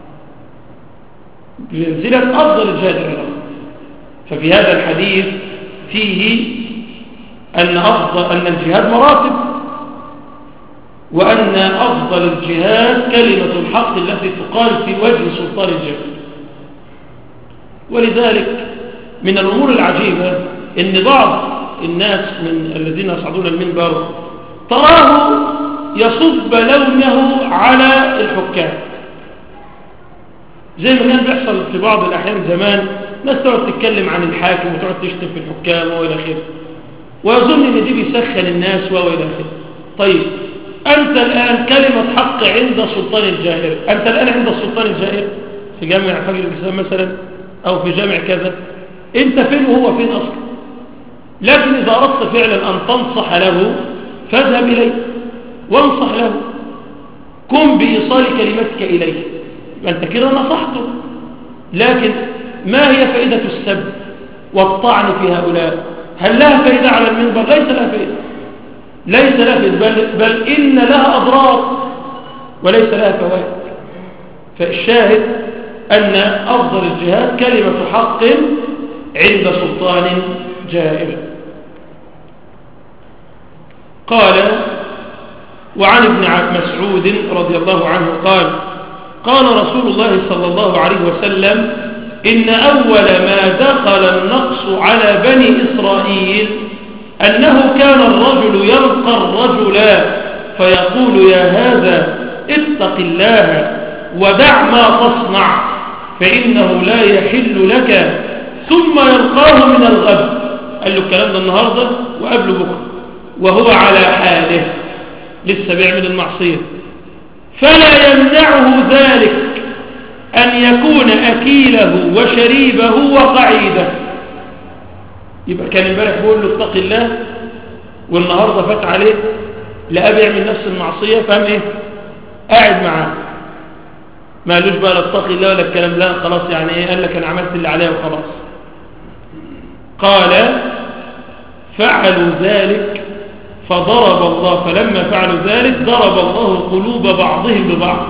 بمنزلة أفضل الجهاد عند الله. ففي هذا الحديث فيه أن أفضل أن الجهاد مراتب، وأن أفضل الجهاد كلمة الحق التي تقال في وجه سلطان الجاهل. ولذلك من الأمور العجيبة أن بعض الناس من الذين يصعدون المنبر تراه يصب لومه على الحكام، زي ما كان بيحصل في بعض الأحيان زمان، ناس تقعد تتكلم عن الحاكم وتقعد تشتم في الحكام وإلى آخره، ويظن ان دي بيسخن الناس وإلى آخره. طيب أنت الآن كلمة حق عند سلطان الجائر، أنت الآن عند السلطان الجائر في جامع فجر الإسلام مثلا أو في جامع كذا، أنت فين وهو فين أصلا؟ لكن إذا أردت فعلا أن تنصح له فاذهب إليه وانصح له، قم بإيصال كلمتك إليه، أنت كده نصحته. لكن ما هي فائدة السب والطعن في هؤلاء؟ هل لها فائدة على المنبر؟ ليس لها فائدة، ليس لها فائدة، بل, بل إن لها أضرار وليس لها فوائد. فالشاهد أن أفضل الجهاد كلمة حق عند سلطان جائر. قال وعن ابن مسعود رضي الله عنه قال قال رسول الله صلى الله عليه وسلم إن أول ما دخل النقص على بني إسرائيل أنه كان الرجل يلقى الرجل فيقول يا هذا اتق الله ودع ما تصنع فإنه لا يحل لك، ثم يلقاه من الغد. قال له الكلام ده النهاردة وقبله بكرة وهو على حاله لسه بيعمل المعصية، فلا يمنعه ذلك أن يكون أكيله وشريبه وقعيده. يبقى كان امبارح بيقول له اتق الله، والنهارده فات عليه لقى بيعمل نفس المعصية، فهم ايه؟ قاعد معاه، ما قالوش بقى لا اتق الله ولا الكلام، لا خلاص يعني ايه، قال لك انا عملت اللي عليه وخلاص. قال فعلوا ذلك فضرب الله، فلما فعلوا ذلك ضرب الله قلوب بعضهم ببعض.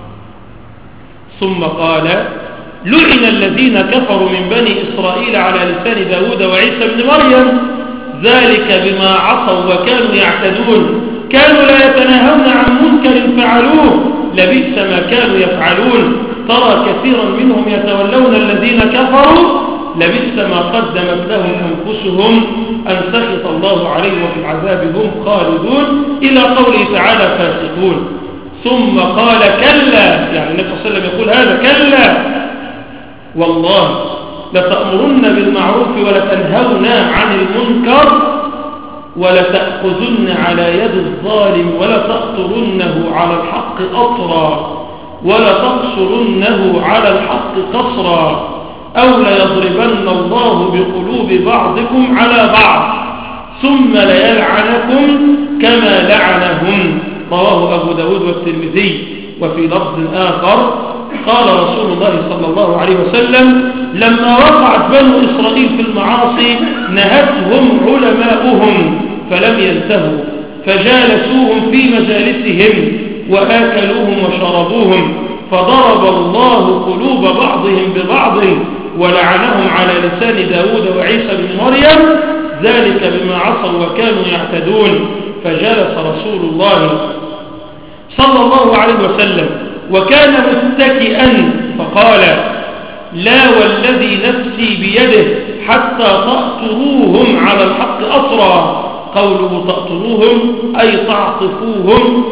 ثم قال لعن الذين كفروا من بني إسرائيل على لسان داود وعيسى بن مريم ذلك بما عصوا وكانوا يعتدون، كانوا لا يتناهون عن منكر فعلوه لبئس ما كانوا يفعلون، ترى كثيرا منهم يتولون الذين كفروا لبئس ما قدمت لهم أنفسهم أن سخط الله عليهم وفي العذاب هم خالدون، إلى قوله تعالى فاسقون. ثم قال كلا، يعني النبي صلى الله عليه وسلم يقول هذا كلا والله لتأمرن بالمعروف ولتنهون عن المنكر ولتأخذن على يد الظالم ولتأطرنه على الحق أطرا ولتقصرنه على الحق قصرا أو ليضربن الله بقلوب بعضكم على بعض ثم ليلعنكم كما لعنهم. رواه أبو داود والترمذي. وفي لفظ آخر قال رسول الله صلى الله عليه وسلم لما وقعت بنو إسرائيل في المعاصي نهتهم علماؤهم فلم ينتهوا فجالسوهم في مجالسهم وآكلوهم وشربوهم فضرب الله قلوب بعضهم ببعض ولعنهم على لسان داود وعيسى بن مريم ذلك بما عصوا وكانوا يعتدون. فجلس رسول الله صلى الله عليه وسلم وكان متكئا فقال لا والذي نفسي بيده حتى تأطروهم على الحق أطرا. قوله تأطروهم أي تعطفوهم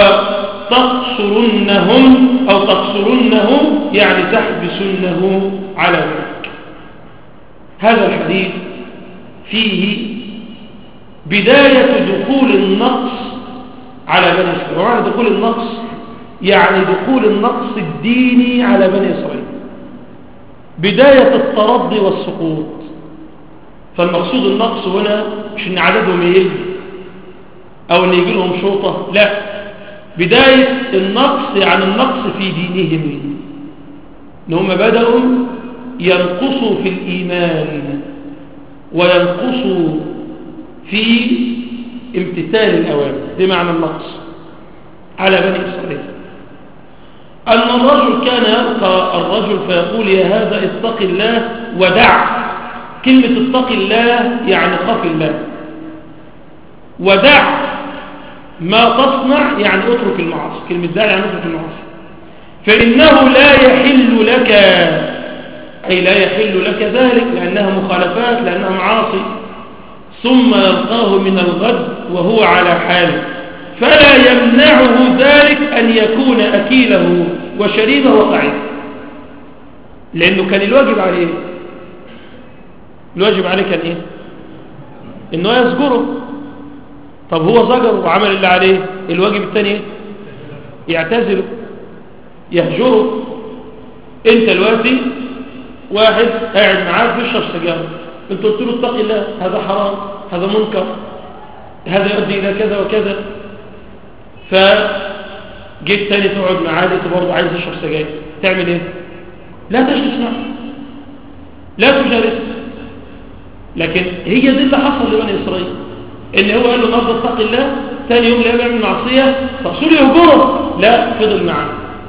وتقصرنهم أو تقصرنهم يعني تحبسنه على ذلك. هذا الحديث فيه بداية دخول النقص على بني إسرائيل. ومعنى دخول النقص يعني دخول النقص الديني على بني إسرائيل، بداية الترضي والسقوط. فالمقصود النقص هنا مش ان عددهم يقل او ان يجي لهم شوطة، لا، بداية النقص يعني النقص في دينهم، ان هم بدأوا ينقصوا في الإيمان وينقصوا في امتثال الأوامر. دي معنى النقص على بني إسرائيل. أن الرجل كان يلقى الرجل فيقول يا هذا اتق الله ودع. كلمة اتق الله يعني خف الله، ودع ما تصنع يعني اترك المعاصي. كلمة دع يعني اترك المعاصي. فإنه لا يحل لك، أي لا يحل لك ذلك لأنها مخالفات، لأنها معاصي، ثم يلقاه من الغد وهو على حاله، فلا يمنعه ذلك أن يكون أكيله وشريبه وقعيده، لأنه كان الواجب عليه، الواجب عليه كان إيه؟ إنه يزجره. طب هو زجر وعمل اللي عليه، الواجب الثاني إيه؟ يعتزله، يهجره. انت دلوقتي واحد قاعد معاك بيشرب سجاير، انت قلت له اتق الله، هذا حرام، هذا منكر، هذا يؤدي الى كذا وكذا، فجيت تاني تقعد معاه انت برضه عايز يشرب سجاير، تعمل ايه؟ لا تجلس معه، لا تجالس. لكن هي دي اللي حصل لبني اسرائيل، ان هو قال له النهارده اتق الله، ثاني يوم لا بيعمل معصيه، رسول يهجره، لا، فضل معاه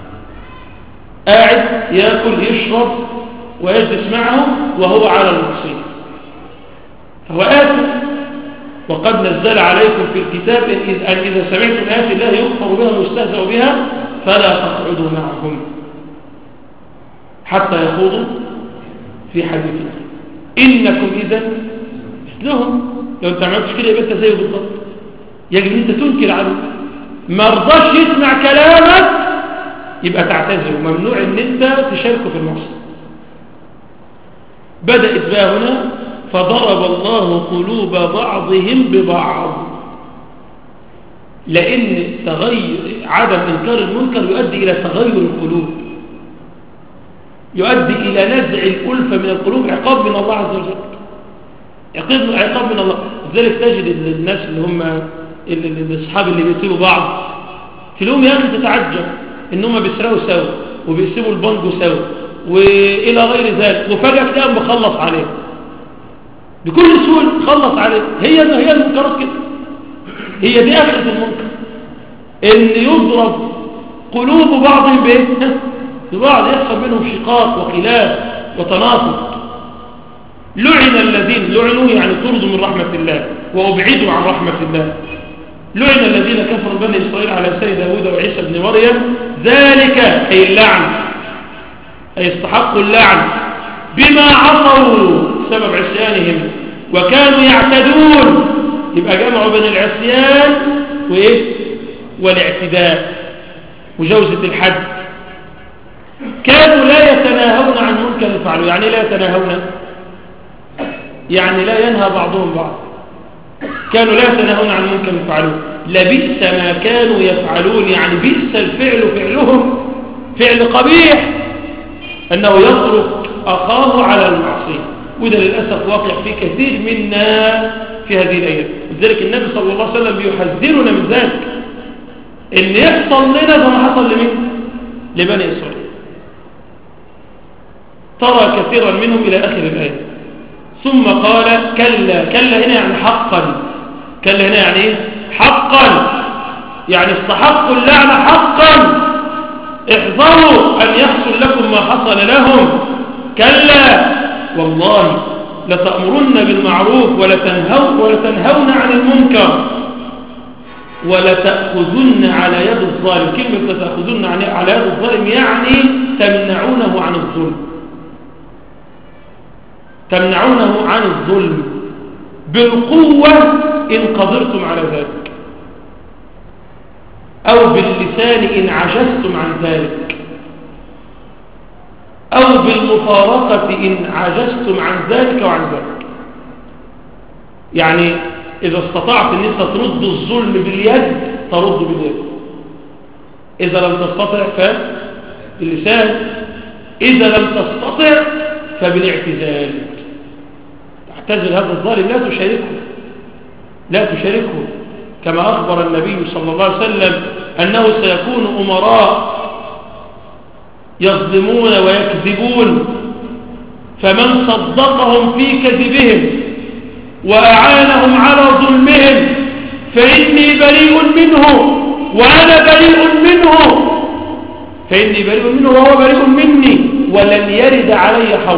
قاعد ياكل يشرب ويجلس معه وهو على المعصيه، فهو آثم. وقد نزل عليكم في الكتاب أن إذا سمعتم آيات الله يكفر بها ويستهزأ بها فلا تقعدوا معهم حتى يخوضوا في حديثنا إنكم إذا مثلهم. لو أنت عملتش كده يبقى أنت زيه بالضبط، يجب أن أنت تنكر عنه، ما رضاش يسمع كلامك يبقى تعتذر، وممنوع أن أنت تشاركه في المعصية. بدأت بقى هنا فضرب الله قلوب بعضهم ببعض، لأن تغير عدم إنكار المنكر يؤدي إلى تغير القلوب، يؤدي إلى نزع الألفة من القلوب، عقاب من الله عز وجل، عقاب من الله. لذلك تجد الناس اللي هم الأصحاب اللي بيسيبوا بعض تلاقيهم يا أخي تتعجب إنهم بيسرقوا سوا وبيسيبوا البنجو سوا وإلى غير ذلك، وفجأة تلاقيهم بخلص عليه بكل سهولة، خلص عليه. هي هي المنكرات كده، هي دي آخرة المنكر، إن يضرب قلوب بعضهم بإيه؟ ببعض، يحصل بينهم شقاق وخلاف وتناقض. لعن الذين لعنوا يعني طردوا من رحمة الله وأبعدوا عن رحمة الله. لعن الذين كفروا بني إسرائيل على لسان داود وعيسى بن مريم، ذلك أي اللعن، أي استحقوا اللعن بما عصوا سبب عصيانهم وكانوا يعتدون. يبقى جمعوا بين العصيان وإيه؟ والاعتداء وجوزة الحد. كانوا لا يتناهون عن منكر فعلوا، يعني لا يتناهون يعني لا ينهى بعضهم بعض، كانوا لا يتناهون عن منكر فعلوا. لبئس ما كانوا يفعلون، يعني بئس الفعل فعلهم، فعل قبيح أنه يترك أخاه على المعصية، وده للأسف واقع في كثير منا في هذه الأيام. لذلك النبي صلى الله عليه وسلم بيحذرنا من ذلك، إن يحصل لنا زي ما حصل لمن؟ لبني إسرائيل. ترى كثيرا منهم إلى آخر الآية. ثم قال كلا، كلا هنا يعني حقا، كلا هنا يعني إيه؟ حقا، يعني استحقوا اللعنة حقا، احذروا أن يحصل لكم ما حصل لهم. كلا والله لتأمرن بالمعروف ولتنهون, ولتنهون عن المنكر ولتأخذن على يد الظالم. كلمة لتأخذن على يد الظالم يعني تمنعونه عن الظلم، تمنعونه عن الظلم بالقوة إن قدرتم على ذلك، أو باللسان إن عجزتم عن ذلك، أو بالمفارقة إن عجزتم عن ذلك وعن ذلك. يعني إذا استطعت أن أنت ترد الظلم باليد ترد باليد، إذا لم تستطع فباللسان، إذا لم تستطع فبالاعتزال. اعتزل هذا الظالم، لا تشاركه لا تشاركه كما أخبر النبي صلى الله عليه وسلم أنه سيكون أمراء يظلمون ويكذبون، فمن صدقهم في كذبهم وأعانهم على ظلمهم فإني بريء منه وأنا بريء منه فإني بريء منه وهو بريء مني ولن يرد علي حول.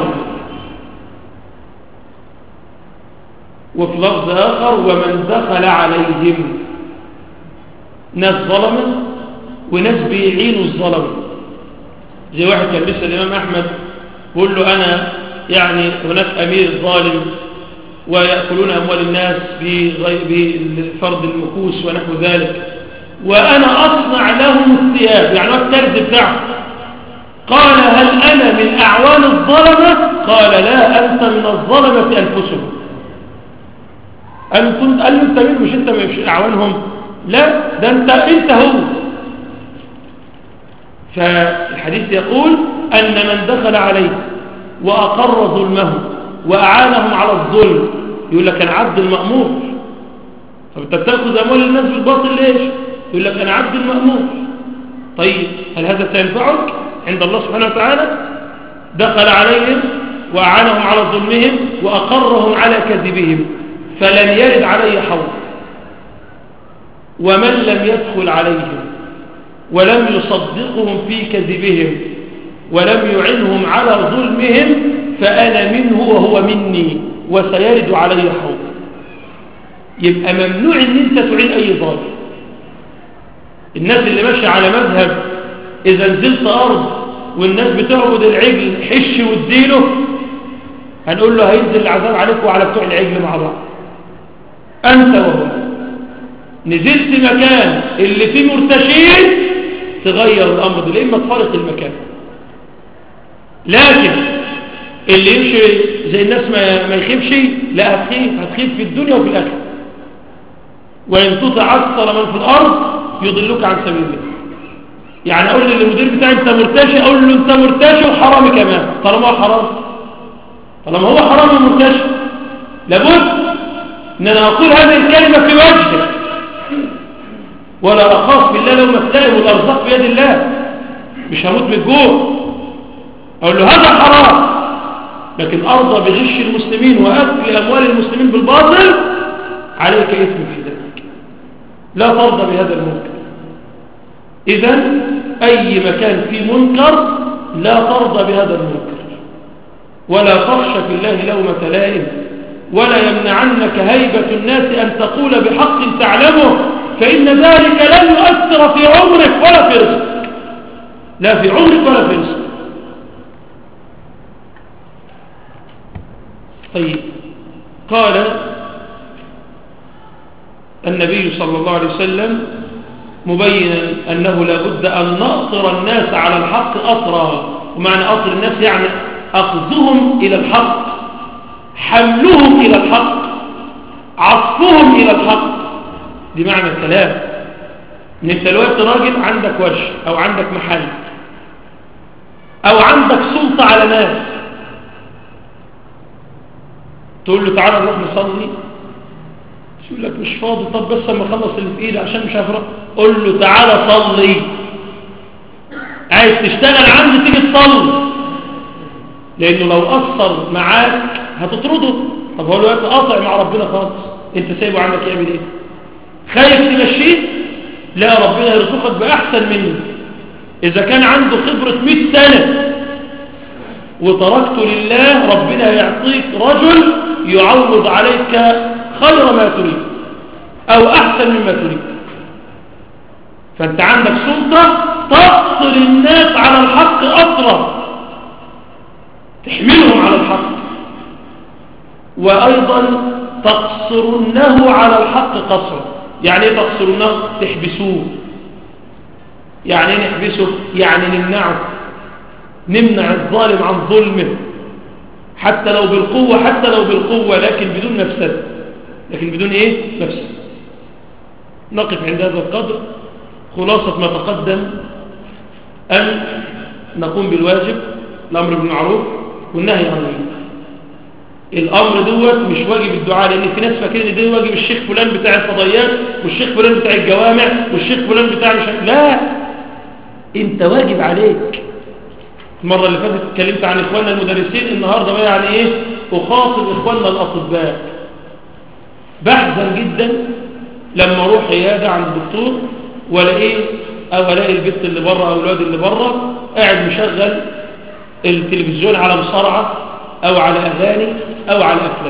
وفي لفظ آخر ومن دخل عليهم، ناس ظلمة وناس بيعينوا الظلم. زي واحد كان بيسأل الإمام أحمد بيقول له أنا يعني هناك أمير ظالم ويأكلون أموال الناس بفرض المكوس ونحو ذلك، وأنا أصنع لهم الثياب، يعني هو الترز بتاعه. قال هل أنا من أعوان الظلمة؟ قال لا، أنت من الظلمة أنفسهم. أنت قال له أنت مين؟ مش أنت مش أعوانهم؟ لا، ده أنت أنت هو. فالحديث يقول أن من دخل عليه وأقر ظلمه وأعانهم على الظلم، يقول لك أنا عبد المأمور. طب أنت بتأخذ أموال الناس بالباطل ليش؟ يقول لك أنا عبد المأمور. طيب هل هذا سينفعك عند الله سبحانه وتعالى؟ دخل عليهم وأعانهم على ظلمهم وأقرهم على كذبهم فلن يرد علي حول. ومن لم يدخل عليهم ولم يصدقهم في كذبهم ولم يعنهم على ظلمهم فأنا منه وهو مني وسيرد علي حول. يبقى ممنوع ان انت تعين اي ظالم. الناس اللي ماشيه على مذهب اذا نزلت ارض والناس بتعبد العجل حش واديله، هنقول له هينزل العذاب عليك وعلى بتوع العجل مع بعض انت وهو. نزلت مكان اللي فيه مرتشين تغير الامر ده، اما تفارق المكان. لكن اللي يمشي زي الناس ما, ما يخيبش، لا هتخيب هتخيب في الدنيا وفي الاخره. وان تطع اكثر من في الارض يضلوك عن سبيل الله. يعني اقول للمدير بتاعي انت مرتشي، اقول له انت مرتشي وحرامي كمان طالما هو حرام. طالما هو حرام ومرتشي لابد ان انا اقول هذه الكلمه في وجهه ولا اخاف بالله لومة لائم، والارزاق بيد الله، مش هموت من الجوع. اقول له هذا حرام، لكن ارضى بغش المسلمين واكل اموال المسلمين بالباطل عليك اثم في ذلك، لا ترضى بهذا المنكر. اذن اي مكان فيه منكر لا ترضى بهذا المنكر ولا تخشى في الله لومة لائم، ولا يمنعنك هيبة الناس ان تقول بحق تعلمه، فإن ذلك لن يؤثر في عمرك ولا في رزقك، لا في عمرك ولا في رزقك. طيب قال النبي صلى الله عليه وسلم مبينا أنه لا بد أن نأطر الناس على الحق أطرا. ومعنى أطر الناس يعني أخذهم إلى الحق، حملهم إلى الحق، عطفهم إلى الحق. دي معنى الكلام. ان انت الوقت راجل عندك ورش او عندك محل او عندك سلطة على ناس، تقول له تعالى نروح نصلي، يقول لك مش فاضي، طب بس اما اخلص اللي في ايدي عشان مش هفرق. قول له تعالى صلي، عايز تشتغل عندي تيجي تصلي، لانه لو قصر معاك هتطرده. طب هو الوقت قاطع مع ربنا خالص، انت سايبه عندك يعمل ايه؟ خايف تمشيه؟ لا، ربنا يرزقك بأحسن منه. إذا كان عنده خبرة مئة سنة وتركته لله، ربنا يعطيك رجل يعوض عليك خير ما تريد أو أحسن مما تريد. فأنت عندك سلطة تقصر الناس على الحق أطرا، تحملهم على الحق، وأيضا تقصرونه على الحق قصرا. يعني ايه تقصرونه؟ تحبسوه. يعني ايه نحبسه؟ يعني نمنعه، نمنع الظالم عن ظلمه حتى لو بالقوة، حتى لو بالقوة لكن بدون مفسد، لكن بدون ايه؟ مفسد. نقف عند هذا القدر. خلاصة ما تقدم أن نقوم بالواجب، الأمر بالمعروف والنهي عن المنكر. الامر دوت مش واجب الدعاء، لان في ناس فاكرين ان ده واجب الشيخ فلان بتاع الفضائيات والشيخ فلان بتاع الجوامع والشيخ فلان بتاع مش لا، انت واجب عليك. المره اللي فاتت اتكلمت عن اخواننا المدرسين، النهارده بقى يعني ايه اخاطب اخواننا الاطباء. بحزن جدا لما اروح عياده عند الدكتور والاقيه او الاقي البنت اللي بره او الواد اللي بره قاعد مشغل التلفزيون على مصارعه او على اغاني او على افلام.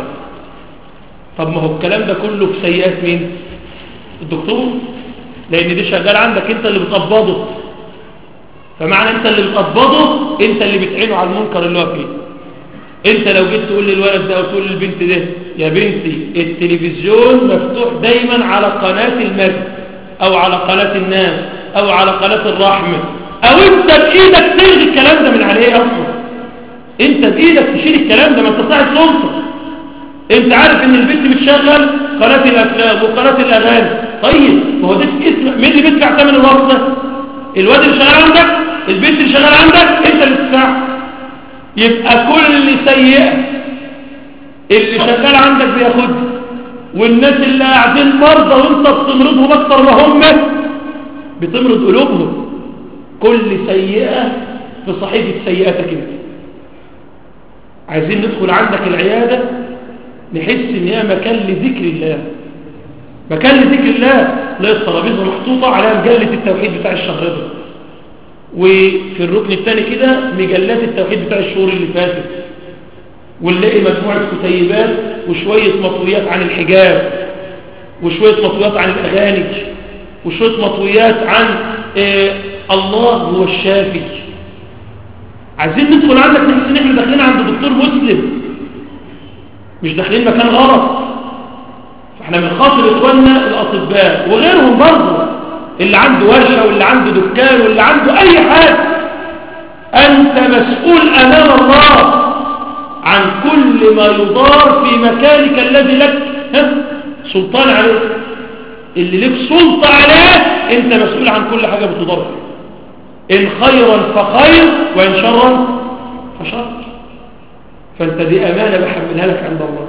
طب ما هو الكلام ده كله في سيئات مين؟ الدكتور، لان دي شغال عندك انت اللي بتقبضه. فمعنى انت اللي بتقبضه انت اللي بتعينه على المنكر اللي هو فيه. انت لو جيت تقول للولد ده او تقول للبنت ده يا بنتي التلفزيون مفتوح دايما على قناه المجد او على قناه الناس او على قناه الرحمه، او انت بايدك تلغي الكلام ده من عليه اصلا، انت بايدك تشيل الكلام ده، ما انت صاحب سلطه. انت عارف ان البنت بتشغل قناه الافلام وقناه الاغاني، طيب ما هو ده اسم مين اللي بيدفع ثمن الوقت ده؟ الواد اللي شغال عندك، البنت اللي شغال عندك، انت اللي بتدفع. يبقى كل سيئه اللي شغال عندك بياخدها، والناس اللي قاعدين مرضى وانت بتمرضهم اكتر ما هم بتمرض قلوبهم. كل سيئه في صحيفه سيئاتك انت. عايزين ندخل عندك العياده نحس ان هي مكان لذكر الله، مكان لذكر الله. لا الترابيزه محطوطه على مجله التوحيد بتاع الشهر ده، وفي الركن الثاني كده مجلات التوحيد بتاع الشهور اللي فاتت، ونلاقي مجموعه كتيبات وشويه مطويات عن الحجاب وشويه مطويات عن الاغاني وشويه مطويات عن آه الله هو الشافي. عايزين ندخل عندك نحس ان احنا داخلين عند دكتور مسلم، مش داخلين مكان غلط. فاحنا بنخاطب اخواننا الاطباء وغيرهم برضه، اللي عنده ورشه واللي عنده دكان واللي عنده اي حاجه، انت مسؤول امام الله عن كل ما يدار في مكانك الذي لك ها سلطان عليه. اللي لك سلطه عليه انت مسؤول عن كل حاجه بتدار فيه، ان خيرا فخير وان شرا فشر. فانت دي امانه بحملها لك عند الله،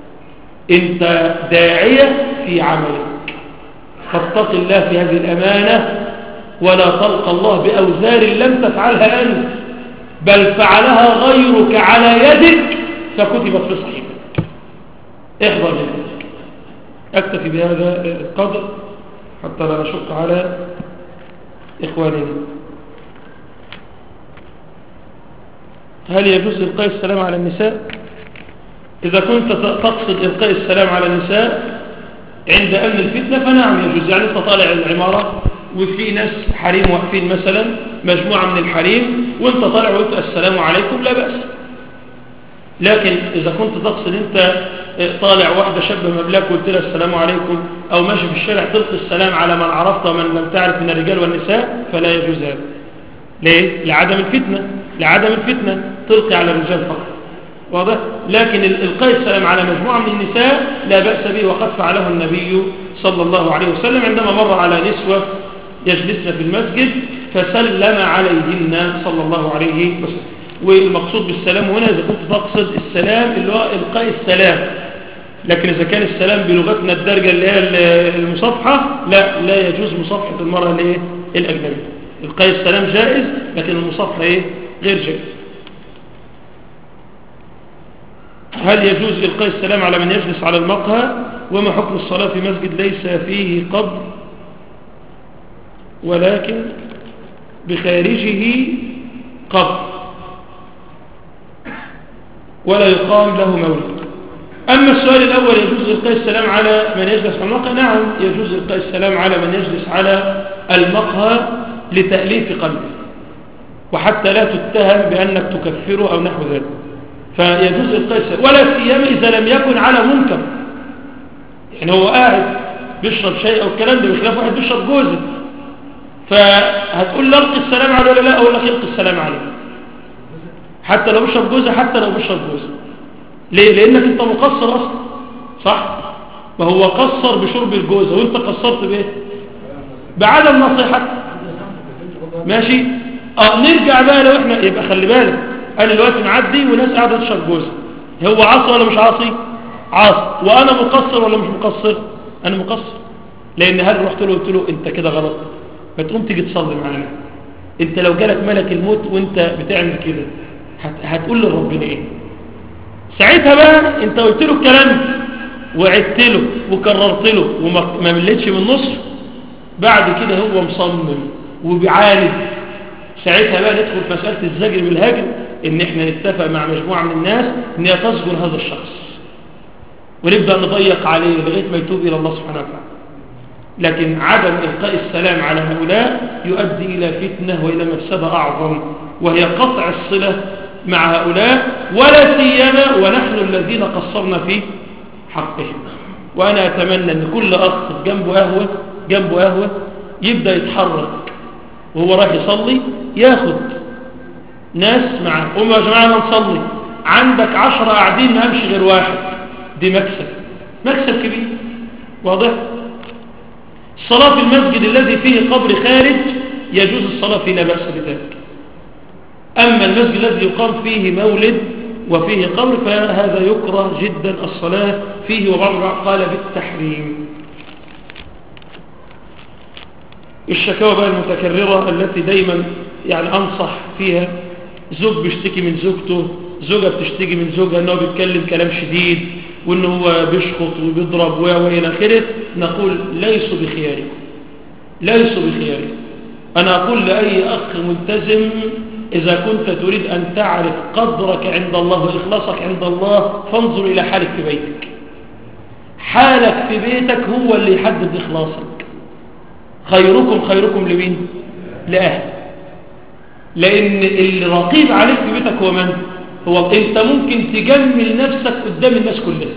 انت داعيه في عملك، فاتق الله في هذه الامانه ولا تلقى الله باوزار لم تفعلها انت بل فعلها غيرك على يدك فكتبت في صحيفتك. احذر منك. اكتفي بهذا القدر حتى لا نشق على اخواننا. هل يجوز إلقاء السلام على النساء؟ إذا كنت تقصد إلقاء السلام على النساء عند أمن الفتنة فنعم يجوز. يعني أنت طالع العمارة وفي ناس حريم واقفين مثلا، مجموعة من الحريم، وأنت طالع وقلت السلام عليكم لا بأس. لكن إذا كنت تقصد أنت طالع واحدة شابة مبلاك وقلت لها السلام عليكم، أو ماشي في الشارع تلقي السلام على من عرفت ومن لم تعرف من الرجال والنساء، فلا يجوز هذا. ليه؟ لعدم الفتنة، لعدم الفتنة تلقي على الرجال فقط، واضح؟ لكن إلقاء السلام على مجموعة من النساء لا بأس به، وقد فعله النبي صلى الله عليه وسلم عندما مر على نسوة يجلسن في المسجد فسلم عليهن صلى الله عليه وسلم. والمقصود بالسلام هنا إذا كنت تقصد السلام اللي هو إلقاء السلام، لكن إذا كان السلام بلغتنا الدرجة اللي هي المصافحة لا لا يجوز مصافحة المرأة الايه الأجنبية. إلقاء السلام جائز لكن المصافحة ايه غير جائز. هل يجوز إلقاء السلام على من يجلس على المقهى؟ وما حكم الصلاة في مسجد ليس فيه قبر ولكن بخارجه قبر ولا يقام له مولد؟ أما السؤال الأول يجوز إلقاء السلام على من يجلس على المقهى؟ نعم يجوز إلقاء السلام على من يجلس على المقهى لتأليف قلبه، وحتى لا تتهم بأنك تكفره أو نحو ذلك، فيجوز إلقاء السلام، ولا سيما إذا لم يكن على منكر. يعني هو قاعد بيشرب شيء أو الكلام ده بخلاف واحد بيشرب جوزه، فهتقول له ألقي السلام عليه ولا لا؟ أقول لك ألقي السلام عليه حتى لو بيشرب جوزه، حتى لو بيشرب جوزه. ليه؟ لأنك أنت مقصر أصلا، صح؟ ما هو قصر بشرب الجوزة وأنت قصرت بإيه؟ بعدم نصيحتك. ماشي؟ اه نرجع بقى لو احنا يبقى خلي بالك انا دلوقتي معدي وناس قاعده تشرب جوزة، هو عاصي ولا مش عاصي؟ عاصي. وأنا مقصر ولا مش مقصر؟ أنا مقصر. لأن هل رحت له قلت له أنت كده غلط، ما تقوم تيجي تصلي معانا. أنت لو جالك ملك الموت وأنت بتعمل كده هتقول لربنا إيه؟ ساعتها بقى أنت قلت له الكلام وعدت له وكررت له وما ملتش من نصر، بعد كده هو مصمم وبيعاند. ساعتها بقى ندخل في مسألة الزجر بالهجر، ان احنا نتفق مع مجموعة من الناس ان هي تزجر هذا الشخص، ونبدأ نضيق عليه لغاية ما يتوب الى الله سبحانه وتعالى. لكن عدم إلقاء السلام على هؤلاء يؤدي الى فتنة والى مفسدة اعظم، وهي قطع الصلة مع هؤلاء، ولا سيما ونحن الذين قصرنا في حقهم. وانا اتمنى ان كل اخ جنبه قهوة جنبه قهوة يبدأ يتحرك وهو رايح يصلي، ياخد ناس معاه. قوموا يا جماعة نصلي، عندك عشرة قاعدين ما امشي غير واحد، دي مكسب، مكسب كبير. واضح؟ الصلاة في المسجد الذي فيه قبر خارج يجوز الصلاة فيه، لا بأس بذلك. أما المسجد الذي يقام فيه مولد وفيه قبر فهذا يكره جدا الصلاة فيه، وبعض قال بالتحريم. الشكاوى بقى المتكررة التي دايما يعني أنصح فيها، زوج بيشتكي من زوجته، زوجة بتشتكي من زوجها أنه بيتكلم كلام شديد وأنه هو بيشخط وبيضرب وإلى آخره، نقول ليسوا بخياركم، ليسوا بخياركم. أنا أقول لأي أخ ملتزم إذا كنت تريد أن تعرف قدرك عند الله وإخلاصك عند الله فانظر إلى حالك في بيتك. حالك في بيتك هو اللي يحدد إخلاصك. خيركم خيركم لمين؟ لأهل. لأن الرقيب عليك في بيتك هو من؟ هو أنت ممكن تجمل نفسك قدام الناس كلها،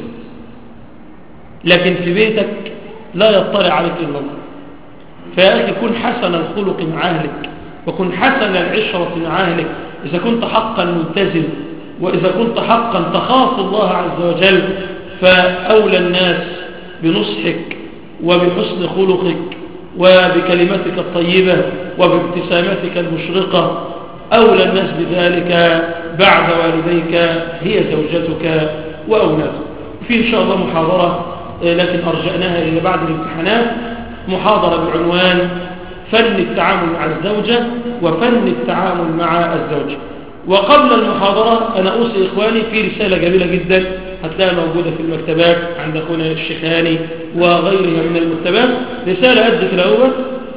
لكن في بيتك لا يطلع عليك إلا الله. فيا أخي كن حسن الخلق مع أهلك، وكن حسن العشرة مع أهلك إذا كنت حقا ملتزم، وإذا كنت حقا تخاف الله عز وجل، فأولى الناس بنصحك وبحسن خلقك وبكلمتك الطيبة وبابتسامتك المشرقة. أولى الناس بذلك بعد والديك هي زوجتك وأولادك. في إن شاء الله محاضرة لكن أرجعناها إلى بعد الامتحانات، محاضرة بعنوان فن التعامل مع الزوجة وفن التعامل مع الزوجة. وقبل المحاضرة أنا أوصي إخواني في رسالة جميلة جدا هتلاقيها موجودة في المكتبات عند أخونا الشيخاني وغيرها من المكتبات، رسالة قد في الأول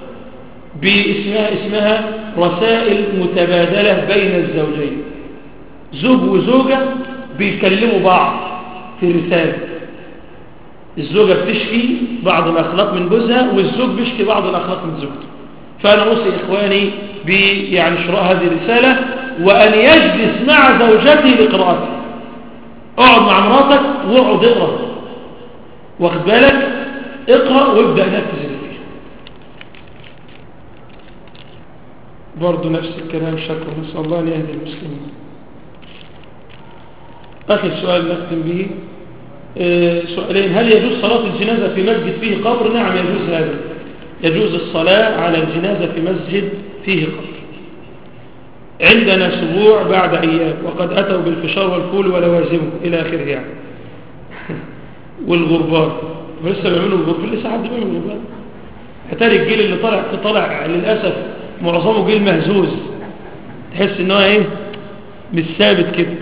باسمها اسمها رسائل متبادلة بين الزوجين. زوج وزوجة بيكلموا بعض في الرسالة، الزوجة بتشكي بعض الأخلاق من جوزها والزوج بيشكي بعض الأخلاق من زوجته. فأنا أوصي إخواني يعني شراء هذه الرسالة وأن يجلس مع زوجته لقراءتها. اقعد مع مراتك واقعد اقرأ، واخد بالك، اقرأ وابدأ نفذ اللي فيه. برضو نفس الكلام، شكرا، نسأل الله أن يهدي المسلمين. آخر سؤال نختم به، سؤالين. هل يجوز صلاة الجنازة في مسجد فيه قبر؟ نعم يجوز هذا، يجوز الصلاة على الجنازة في مسجد فيه قبر. عندنا أسبوع بعد أيام وقد أتوا بالفشار والفول ولوازمه إلى آخره يعني والغربان، ولسه بيعملوا الغربان، لسه حد بيعمل الغربان. أتاري الجيل اللي طلع طلع للأسف معظمه جيل مهزوز، تحس إنه إيه مش ثابت كده.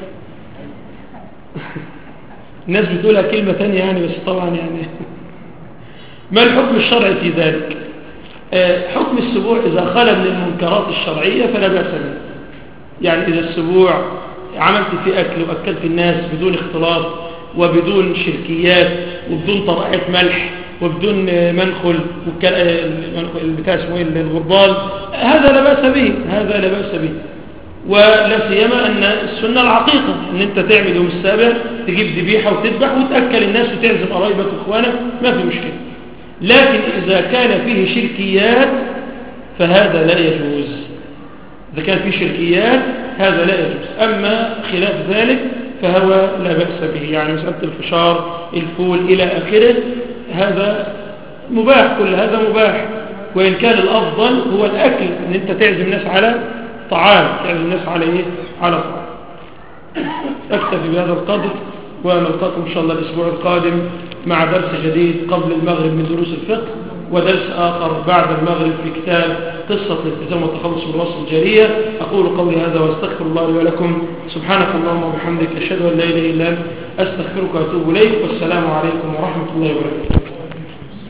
الناس بتقولها كلمة تانية يعني، بس طبعا يعني ما الحكم الشرعي في ذلك؟ حكم السبوع إذا خلى من المنكرات الشرعية فلا بأس به. يعني إذا السبوع عملت في أكل وأكلت الناس بدون اختلاط وبدون شركيات وبدون طرائق ملح وبدون منخل البتاع اسمه الغربال، هذا لا بأس به، هذا لا بأس به. ولا سيما أن السنة العقيقة أن أنت تعمل يوم السابع تجيب ذبيحة وتذبح وتأكل الناس وتعزم قرايبك وإخوانك، ما في مشكلة. لكن إذا كان فيه شركيات فهذا لا يجوز. إذا كان فيه شركيات هذا لا يجوز. أما خلاف ذلك فهو لا بأس به. يعني مسألة الفشار، الفول إلى آخره، هذا مباح، كل هذا مباح. وإن كان الأفضل هو الأكل، أن أنت تعزم الناس على طعام، تعزم الناس على إيه؟ على طعام. أكتفي بهذا القدر، ونلقاكم إن شاء الله الأسبوع القادم مع درس جديد قبل المغرب من دروس الفقه، ودرس آخر بعد المغرب في كتاب قصة الالتزام والتخلص من الوصف الجارية. أقول قولي هذا وأستغفر الله لي ولكم. سبحانك اللهم وبحمدك، أشهد أن لا إله إلا أنت، أستغفرك وأتوب إليك، والسلام عليكم ورحمة الله وبركاته.